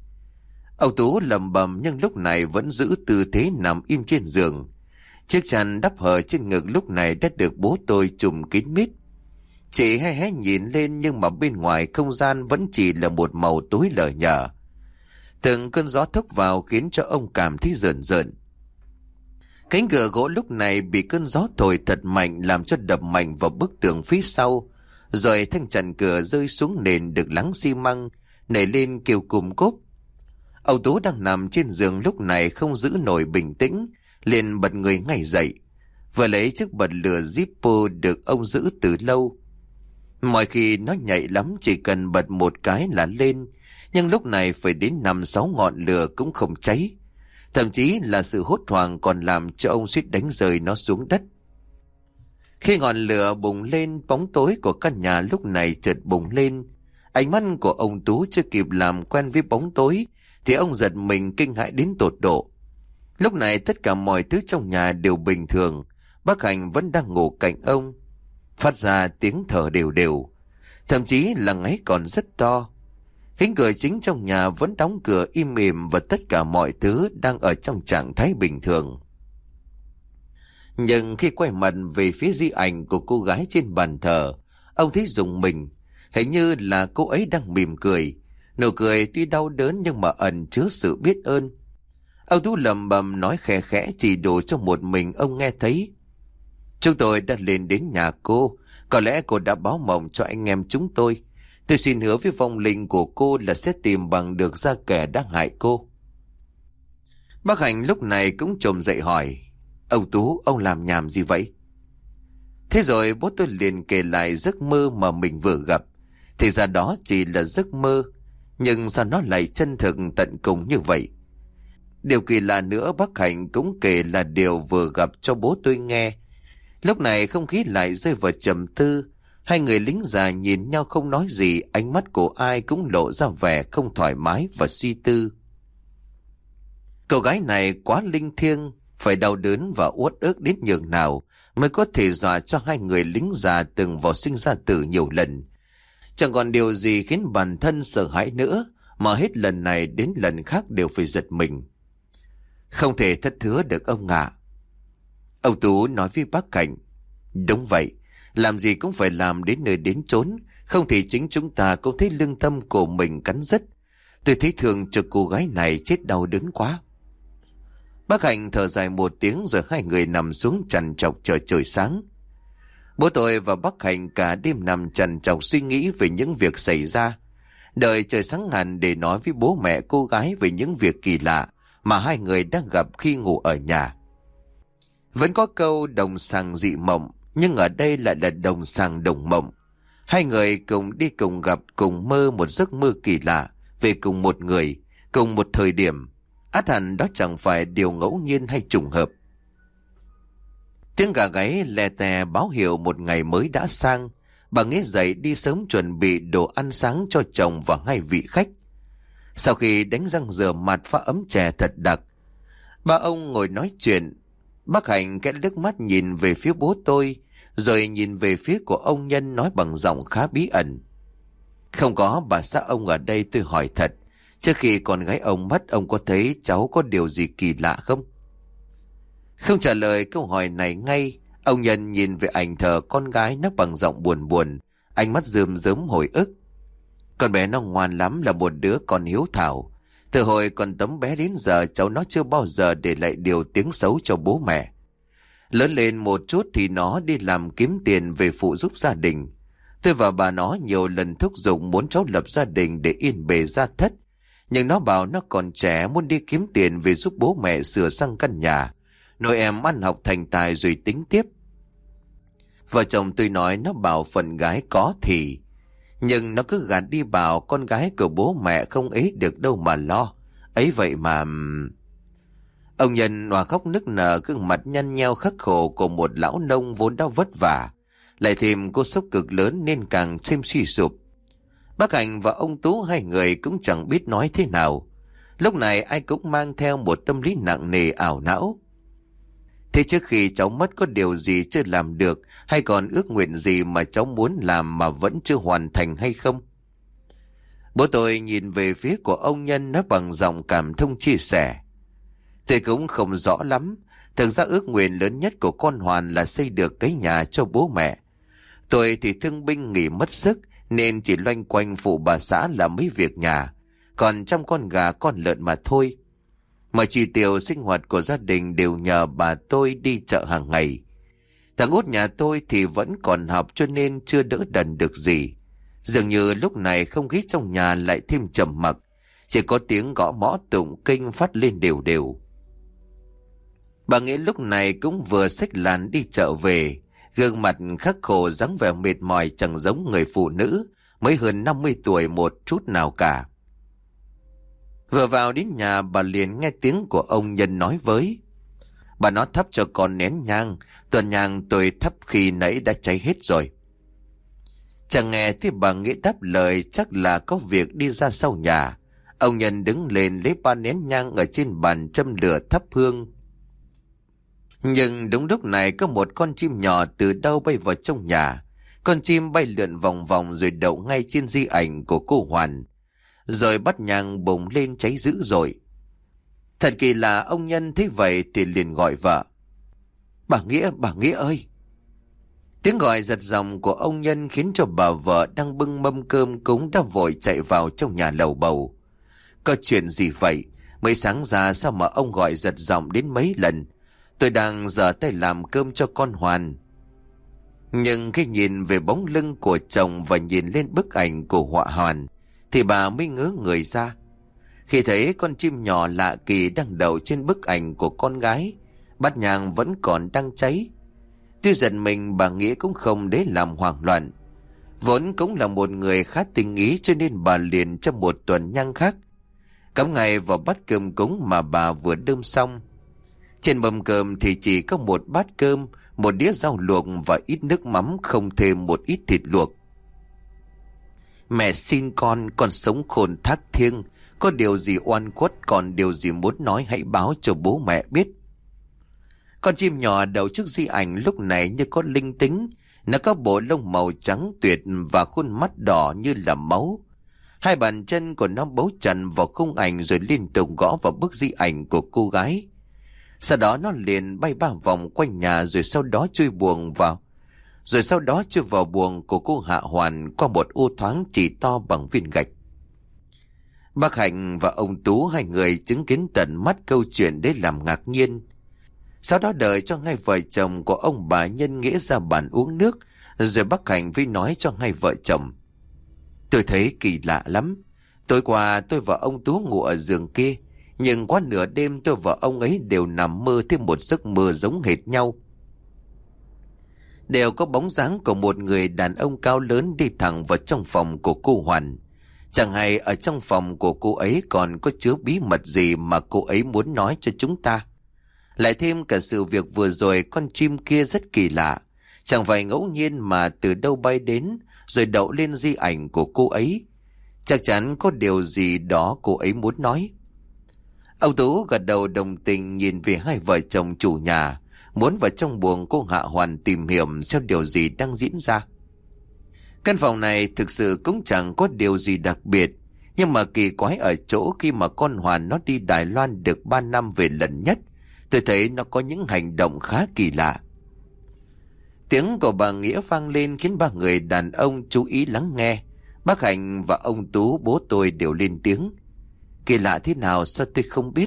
Ông Tú lầm bầm nhưng lúc này vẫn giữ tư thế nằm im trên giường. Chiếc chăn đắp hở trên ngực lúc này đã được bố tôi trùm kín mít. Chị hé hé nhìn lên nhưng mà bên ngoài không gian vẫn chỉ là một màu tối lờ nhờ. Từng cơn gió thốc vào khiến cho ông cảm thấy rợn rợn. Cánh cửa gỗ lúc này bị cơn gió thổi thật mạnh làm cho đập mạnh vào bức tường phía sau. Rồi thanh chặn cửa rơi xuống nền được láng xi măng, nảy lên kêu cùm cốp. Ông Tú đang nằm trên giường lúc này không giữ nổi bình tĩnh, liền bật người ngay dậy, vừa lấy chiếc bật lửa Zippo được ông giữ từ lâu. Mọi khi nó nhạy lắm, chỉ cần bật một cái là lên, nhưng lúc này phải đến năm sáu ngọn lửa cũng không cháy. Thậm chí là sự hốt hoảng còn làm cho ông suýt đánh rơi nó xuống đất. Khi ngọn lửa bùng lên, bóng tối của căn nhà lúc này chợt bùng lên. Ánh mắt của ông Tú chưa kịp làm quen với bóng tối thì ông giật mình kinh hãi đến tột độ. Lúc này tất cả mọi thứ trong nhà đều bình thường. Bác Hành vẫn đang ngủ cạnh ông, phát ra tiếng thở đều đều, thậm chí là ngáy còn rất to. Cánh cửa chính trong nhà vẫn đóng cửa im ỉm và tất cả mọi thứ đang ở trong trạng thái bình thường. Nhưng khi quay mặt về phía di ảnh của cô gái trên bàn thờ, ông thấy rùng mình. Hình như là cô ấy đang mỉm cười. Nụ cười tuy đau đớn nhưng mà ẩn chứa sự biết ơn. Ông Tú lầm bầm nói khẽ khẽ chỉ đủ cho một mình ông nghe thấy. Chúng tôi đã lên đến nhà cô. Có lẽ cô đã báo mộng cho anh em chúng tôi. Tôi xin hứa với vong linh của cô là sẽ tìm bằng được ra kẻ đã hại cô. Bác Hành lúc này cũng trồm dậy hỏi: Ông Tú, ông làm nhảm gì vậy? Thế rồi bố tôi liền kể lại giấc mơ mà mình vừa gặp. Thì ra đó chỉ là giấc mơ, nhưng sao nó lại chân thực tận cùng như vậy? Điều kỳ lạ nữa, bác Hành cũng kể là điều vừa gặp cho bố tôi nghe. Lúc này không khí lại rơi vào trầm tư. Hai người lính già nhìn nhau không nói gì, ánh mắt của ai cũng lộ ra vẻ không thoải mái và suy tư. Cô gái này quá linh thiêng, phải đau đớn và uất ức đến nhường nào mới có thể dọa cho hai người lính già từng vào sinh ra tử nhiều lần. Chẳng còn điều gì khiến bản thân sợ hãi nữa, mà hết lần này đến lần khác đều phải giật mình. Không thể thất hứa được ông ạ. Ông Tú nói với bác Cảnh: Đúng vậy, làm gì cũng phải làm đến nơi đến chốn, không thì chính chúng ta cũng thấy lương tâm của mình cắn rứt. Tôi thấy thương cho cô gái này chết đau đớn quá. Bác Hành thở dài một tiếng rồi hai người nằm xuống trằn trọc chờ trời sáng. Bố tôi và bác Hành cả đêm nằm trằn trọc suy nghĩ về những việc xảy ra, đợi trời sáng hẳn để nói với bố mẹ cô gái về những việc kỳ lạ mà hai người đang gặp khi ngủ ở nhà. Vẫn có câu đồng sàng dị mộng, nhưng ở đây lại là đồng sàng đồng mộng. Hai người cùng đi cùng gặp, cùng mơ một giấc mơ kỳ lạ về cùng một người, cùng một thời điểm. Ắt hẳn đó chẳng phải điều ngẫu nhiên hay trùng hợp. Tiếng gà gáy lè tè báo hiệu một ngày mới đã sang. Bà Nghĩa dậy đi sớm chuẩn bị đồ ăn sáng cho chồng và hai vị khách. Sau khi đánh răng rửa mặt pha ấm chè thật đặc, ba ông ngồi nói chuyện. Bác Hành kẽ liếc mắt nhìn về phía bố tôi, rồi nhìn về phía của ông Nhân nói bằng giọng khá bí ẩn: Không có bà xã ông ở đây, tôi hỏi thật, trước khi con gái ông mất, ông có thấy cháu có điều gì kỳ lạ không? Không trả lời câu hỏi này ngay, ông Nhân nhìn về ảnh thờ con gái nói bằng giọng buồn buồn, ánh mắt rơm rớm hồi ức: Con bé nó ngoan lắm, là một đứa con hiếu thảo. Từ hồi còn tấm bé đến giờ cháu nó chưa bao giờ để lại điều tiếng xấu cho bố mẹ. Lớn lên một chút thì nó đi làm kiếm tiền về phụ giúp gia đình. Tôi và bà nó nhiều lần thúc giục muốn cháu lập gia đình để yên bề gia thất. Nhưng nó bảo nó còn trẻ, muốn đi kiếm tiền về giúp bố mẹ sửa sang căn nhà, nội em ăn học thành tài rồi tính tiếp. Vợ chồng tôi nói nó bảo phần gái có thì, nhưng nó cứ gạt đi bảo con gái của bố mẹ không ấy được đâu mà lo. Ấy vậy mà... Ông Nhân hòa khóc nức nở, gương mặt nhăn nheo khắc khổ của một lão nông vốn đã vất vả. Lại thêm cô sốc cực lớn nên càng thêm suy sụp. Bác Hạnh và ông Tú hai người cũng chẳng biết nói thế nào. Lúc này ai cũng mang theo một tâm lý nặng nề ảo não. Thế trước khi cháu mất có điều gì chưa làm được, hay còn ước nguyện gì mà cháu muốn làm mà vẫn chưa hoàn thành hay không? Bố tôi nhìn về phía của ông Nhân, nói bằng giọng cảm thông chia sẻ. Tôi cũng không rõ lắm. Thực ra ước nguyện lớn nhất của con Hoàn là xây được cái nhà cho bố mẹ. Tôi thì thương binh nghỉ mất sức, nên chỉ loanh quanh phụ bà xã làm mấy việc nhà, còn chăm con gà con lợn mà thôi. Mọi chi tiêu sinh hoạt của gia đình đều nhờ bà tôi đi chợ hàng ngày. Thằng út nhà tôi thì vẫn còn học cho nên chưa đỡ đần được gì. Dường như lúc này không khí trong nhà lại thêm trầm mặc, chỉ có tiếng gõ mõ tụng kinh phát lên đều đều. Bà Nghĩa lúc này cũng vừa xách làn đi chợ về, gương mặt khắc khổ, dáng vẻ mệt mỏi chẳng giống người phụ nữ mới hơn năm mươi tuổi một chút nào cả. Vừa vào đến nhà, bà liền nghe tiếng của ông Nhân nói với. Bà nó thắp cho con nén nhang, tuần nhang tôi thắp khi nãy đã cháy hết rồi. Chẳng nghe thì bà Nghĩa đáp lời chắc là có việc đi ra sau nhà. Ông Nhân đứng lên lấy ba nén nhang ở trên bàn châm lửa thắp hương. Nhưng đúng lúc này có một con chim nhỏ từ đâu bay vào trong nhà. Con chim bay lượn vòng vòng rồi đậu ngay trên di ảnh của cô Hoàn, rồi bắt nhang bùng lên cháy dữ dội. Thật kỳ lạ, ông Nhân thấy vậy thì liền gọi vợ. Bà Nghĩa, bà Nghĩa ơi! Tiếng gọi giật giọng của ông Nhân khiến cho bà vợ đang bưng mâm cơm cúng đã vội chạy vào trong nhà lầu bầu. Có chuyện gì vậy? Mới sáng ra sao mà ông gọi giật giọng đến mấy lần? Tôi đang giở tay làm cơm cho con Hoàn. Nhưng khi nhìn về bóng lưng của chồng và nhìn lên bức ảnh của họa Hoàn thì bà mới ngớ người ra. Khi thấy con chim nhỏ lạ kỳ đang đậu trên bức ảnh của con gái, bát nhang vẫn còn đang cháy. Tuy giận mình, bà Nghĩa cũng không để làm hoảng loạn. Vốn cũng là một người khá tinh ý cho nên bà liền cho một tuần nhang khác cắm ngay vào bát cơm cúng mà bà vừa đơm xong. Trên mâm cơm thì chỉ có một bát cơm, một đĩa rau luộc và ít nước mắm, không thêm một ít thịt luộc. Mẹ xin con, con sống khôn thác thiêng, có điều gì oan khuất, còn điều gì muốn nói hãy báo cho bố mẹ biết. Con chim nhỏ đậu trước di ảnh lúc này như có linh tính. Nó có bộ lông màu trắng tuyệt và khuôn mắt đỏ như là máu. Hai bàn chân của nó bấu chặt vào khung ảnh rồi liên tục gõ vào bức di ảnh của cô gái. Sau đó nó liền bay ba vòng quanh nhà, rồi sau đó chui buồng vào. Rồi sau đó chui vào buồng của cô Hạ Hoàn qua một ô thoáng chỉ to bằng viên gạch. Bác Hạnh và ông Tú hai người chứng kiến tận mắt câu chuyện đấy làm ngạc nhiên. Sau đó đợi cho hai vợ chồng của ông bà Nhân Nghĩa ra bàn uống nước, rồi bác Hạnh mới nói cho hai vợ chồng. Tôi thấy kỳ lạ lắm. Tối qua tôi và ông Tú ngủ ở giường kia, nhưng qua nửa đêm tôi và ông ấy đều nằm mơ thêm một giấc mơ giống hệt nhau. Đều có bóng dáng của một người đàn ông cao lớn đi thẳng vào trong phòng của cô Hoàn. Chẳng hay ở trong phòng của cô ấy còn có chứa bí mật gì mà cô ấy muốn nói cho chúng ta. Lại thêm cả sự việc vừa rồi con chim kia rất kỳ lạ. Chẳng phải ngẫu nhiên mà từ đâu bay đến rồi đậu lên di ảnh của cô ấy. Chắc chắn có điều gì đó cô ấy muốn nói. Ông Tú gật đầu đồng tình nhìn về hai vợ chồng chủ nhà, muốn vào trong buồng cô Hạ Hoàn tìm hiểu xem điều gì đang diễn ra. Căn phòng này thực sự cũng chẳng có điều gì đặc biệt, nhưng mà kỳ quái ở chỗ khi mà con Hoàn nó đi Đài Loan được ba năm về lần nhất, tôi thấy nó có những hành động khá kỳ lạ. Tiếng của bà Nghĩa vang lên khiến ba người đàn ông chú ý lắng nghe. Bác Hạnh và ông Tú bố tôi đều lên tiếng. Kỳ lạ thế nào sao tôi không biết?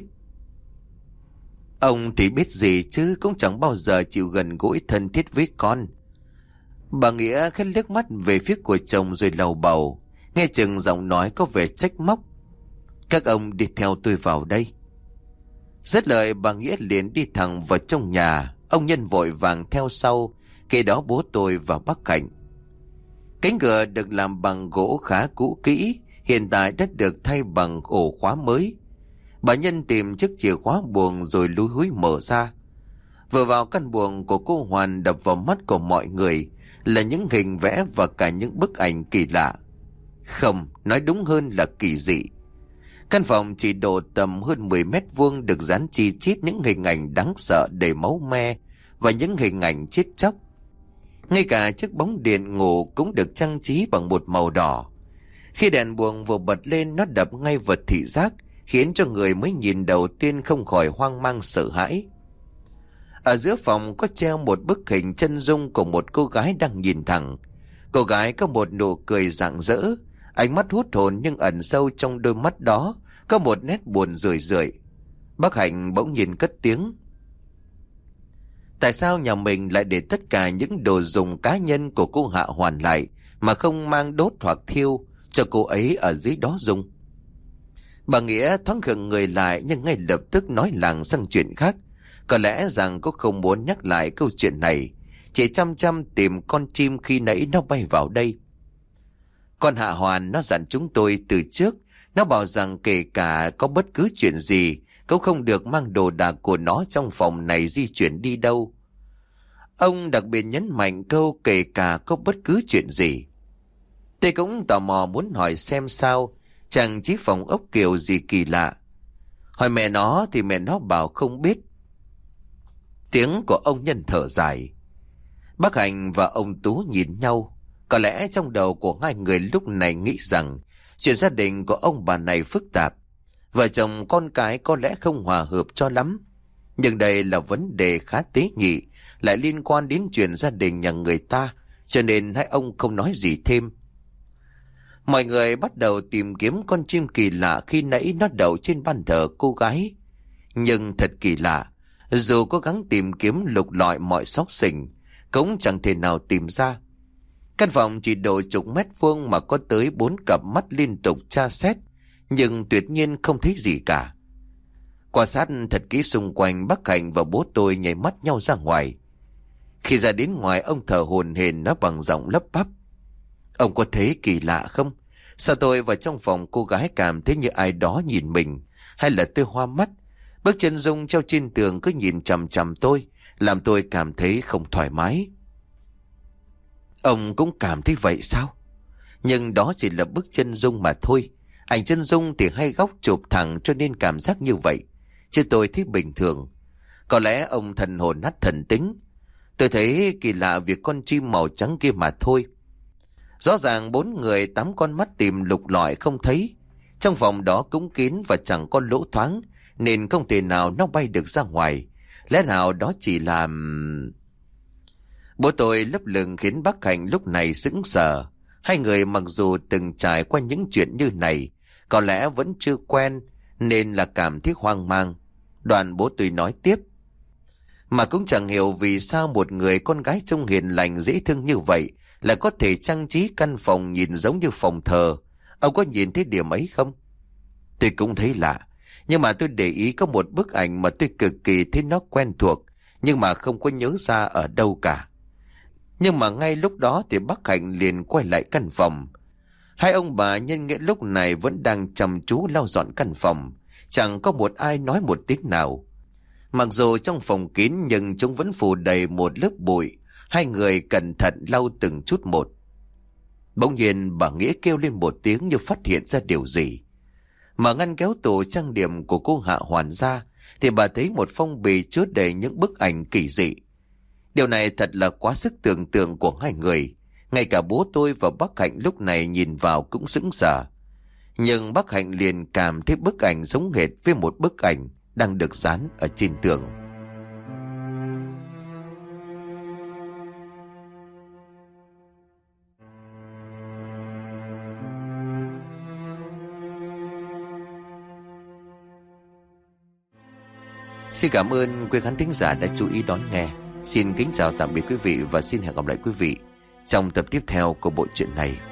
Ông thì biết gì chứ, cũng chẳng bao giờ chịu gần gũi thân thiết với con. Bà Nghĩa khẽ liếc mắt về phía của chồng rồi lầu bầu, nghe chừng giọng nói có vẻ trách móc. Các ông đi theo tôi vào đây. Dứt lời bà Nghĩa liền đi thẳng vào trong nhà. Ông Nhân vội vàng theo sau, kế đó bố tôi và bác Hạnh. Cánh cửa được làm bằng gỗ khá cũ kỹ, hiện tại đã được thay bằng ổ khóa mới. Bà Nhân tìm chiếc chìa khóa buồng rồi lúi húi mở ra. Vừa vào căn buồng của cô Hoàn, đập vào mắt của mọi người là những hình vẽ và cả những bức ảnh kỳ lạ. Không, nói đúng hơn là kỳ dị. Căn phòng chỉ độ tầm hơn mười mét vuông được dán chi chít những hình ảnh đáng sợ đầy máu me và những hình ảnh chết chóc. Ngay cả chiếc bóng điện ngủ cũng được trang trí bằng một màu đỏ. Khi đèn buồng vừa bật lên, nó đập ngay vào thị giác, khiến cho người mới nhìn đầu tiên không khỏi hoang mang sợ hãi. Ở giữa phòng có treo một bức hình chân dung của một cô gái đang nhìn thẳng. Cô gái có một nụ cười rạng rỡ, ánh mắt hút hồn, nhưng ẩn sâu trong đôi mắt đó có một nét buồn rười rượi. Bác Hạnh bỗng nhìn cất tiếng: Tại sao nhà mình lại để tất cả những đồ dùng cá nhân của cô Hạ Hoàn lại, mà không mang đốt hoặc thiêu cho cô ấy ở dưới đó dùng? Bà Nghĩa thoáng khựng người lại, nhưng ngay lập tức nói làng sang chuyện khác. Có lẽ rằng cô không muốn nhắc lại câu chuyện này, chỉ chăm chăm tìm con chim khi nãy nó bay vào đây. Con Hạ Hoàn nó dặn chúng tôi từ trước. Nó bảo rằng kể cả có bất cứ chuyện gì, cũng không được mang đồ đạc của nó trong phòng này di chuyển đi đâu. Ông đặc biệt nhấn mạnh câu kể cả có bất cứ chuyện gì. Tôi cũng tò mò muốn hỏi xem sao, chẳng chí phòng ốc kiểu gì kỳ lạ. Hỏi mẹ nó thì mẹ nó bảo không biết. Tiếng của ông Nhân thở dài. Bác Hạnh và ông Tú nhìn nhau. Có lẽ trong đầu của hai người lúc này nghĩ rằng chuyện gia đình của ông bà này phức tạp. Vợ chồng con cái có lẽ không hòa hợp cho lắm. Nhưng đây là vấn đề khá tế nhị, lại liên quan đến chuyện gia đình nhà người ta, cho nên hai ông không nói gì thêm. Mọi người bắt đầu tìm kiếm con chim kỳ lạ khi nãy nó đậu trên bàn thờ cô gái. Nhưng thật kỳ lạ, dù cố gắng tìm kiếm lục lọi mọi xóc xỉnh, cũng chẳng thể nào tìm ra. Căn phòng chỉ độ chục mét vuông mà có tới bốn cặp mắt liên tục tra xét, nhưng tuyệt nhiên không thấy gì cả. Quan sát thật kỹ xung quanh, bác Hạnh và bố tôi nhảy mắt nhau ra ngoài. Khi ra đến ngoài, ông thở hổn hển nói bằng giọng lắp bắp: Ông có thấy kỳ lạ không? Sao tôi vào trong phòng cô gái cảm thấy như ai đó nhìn mình? Hay là tôi hoa mắt? Bức chân dung treo trên tường cứ nhìn chằm chằm tôi, làm tôi cảm thấy không thoải mái. Ông cũng cảm thấy vậy sao? Nhưng đó chỉ là bức chân dung mà thôi. Ảnh chân dung thì hay góc chụp thẳng cho nên cảm giác như vậy, chứ tôi thấy bình thường. Có lẽ ông thần hồn nát thần tính. Tôi thấy kỳ lạ việc con chim màu trắng kia mà thôi. Rõ ràng bốn người tám con mắt tìm lục lọi không thấy. Trong phòng đó cũng kín và chẳng có lỗ thoáng, nên không thể nào nó bay được ra ngoài. Lẽ nào đó chỉ là... Bố tôi lấp lửng khiến bác Hạnh lúc này sững sờ. Hai người mặc dù từng trải qua những chuyện như này, có lẽ vẫn chưa quen, nên là cảm thấy hoang mang. Đoạn bố tôi nói tiếp: Mà cũng chẳng hiểu vì sao một người con gái trông hiền lành dễ thương như vậy lại có thể trang trí căn phòng nhìn giống như phòng thờ. Ông có nhìn thấy điểm ấy không? Tôi cũng thấy lạ, nhưng mà tôi để ý có một bức ảnh mà tôi cực kỳ thấy nó quen thuộc, nhưng mà không có nhớ ra ở đâu cả. Nhưng mà ngay lúc đó thì bác Hạnh liền quay lại căn phòng. Hai ông bà nhân nghĩa lúc này vẫn đang chăm chú lau dọn căn phòng. Chẳng có một ai nói một tiếng nào. Mặc dù trong phòng kín nhưng chúng vẫn phủ đầy một lớp bụi. Hai người cẩn thận lau từng chút một. Bỗng nhiên bà Nghĩa kêu lên một tiếng như phát hiện ra điều gì. Mở ngăn kéo tủ trang điểm của cô Hạ Hoàn ra thì bà thấy một phong bì chứa đầy những bức ảnh kỳ dị. Điều này thật là quá sức tưởng tượng của hai người. Ngay cả bố tôi và bác Hạnh lúc này nhìn vào cũng sững sờ. Nhưng bác Hạnh liền cảm thấy bức ảnh giống hệt với một bức ảnh đang được dán ở trên tường. Xin cảm ơn quý khán thính giả đã chú ý đón nghe. Xin kính chào tạm biệt quý vị và xin hẹn gặp lại quý vị trong tập tiếp theo của bộ truyện này.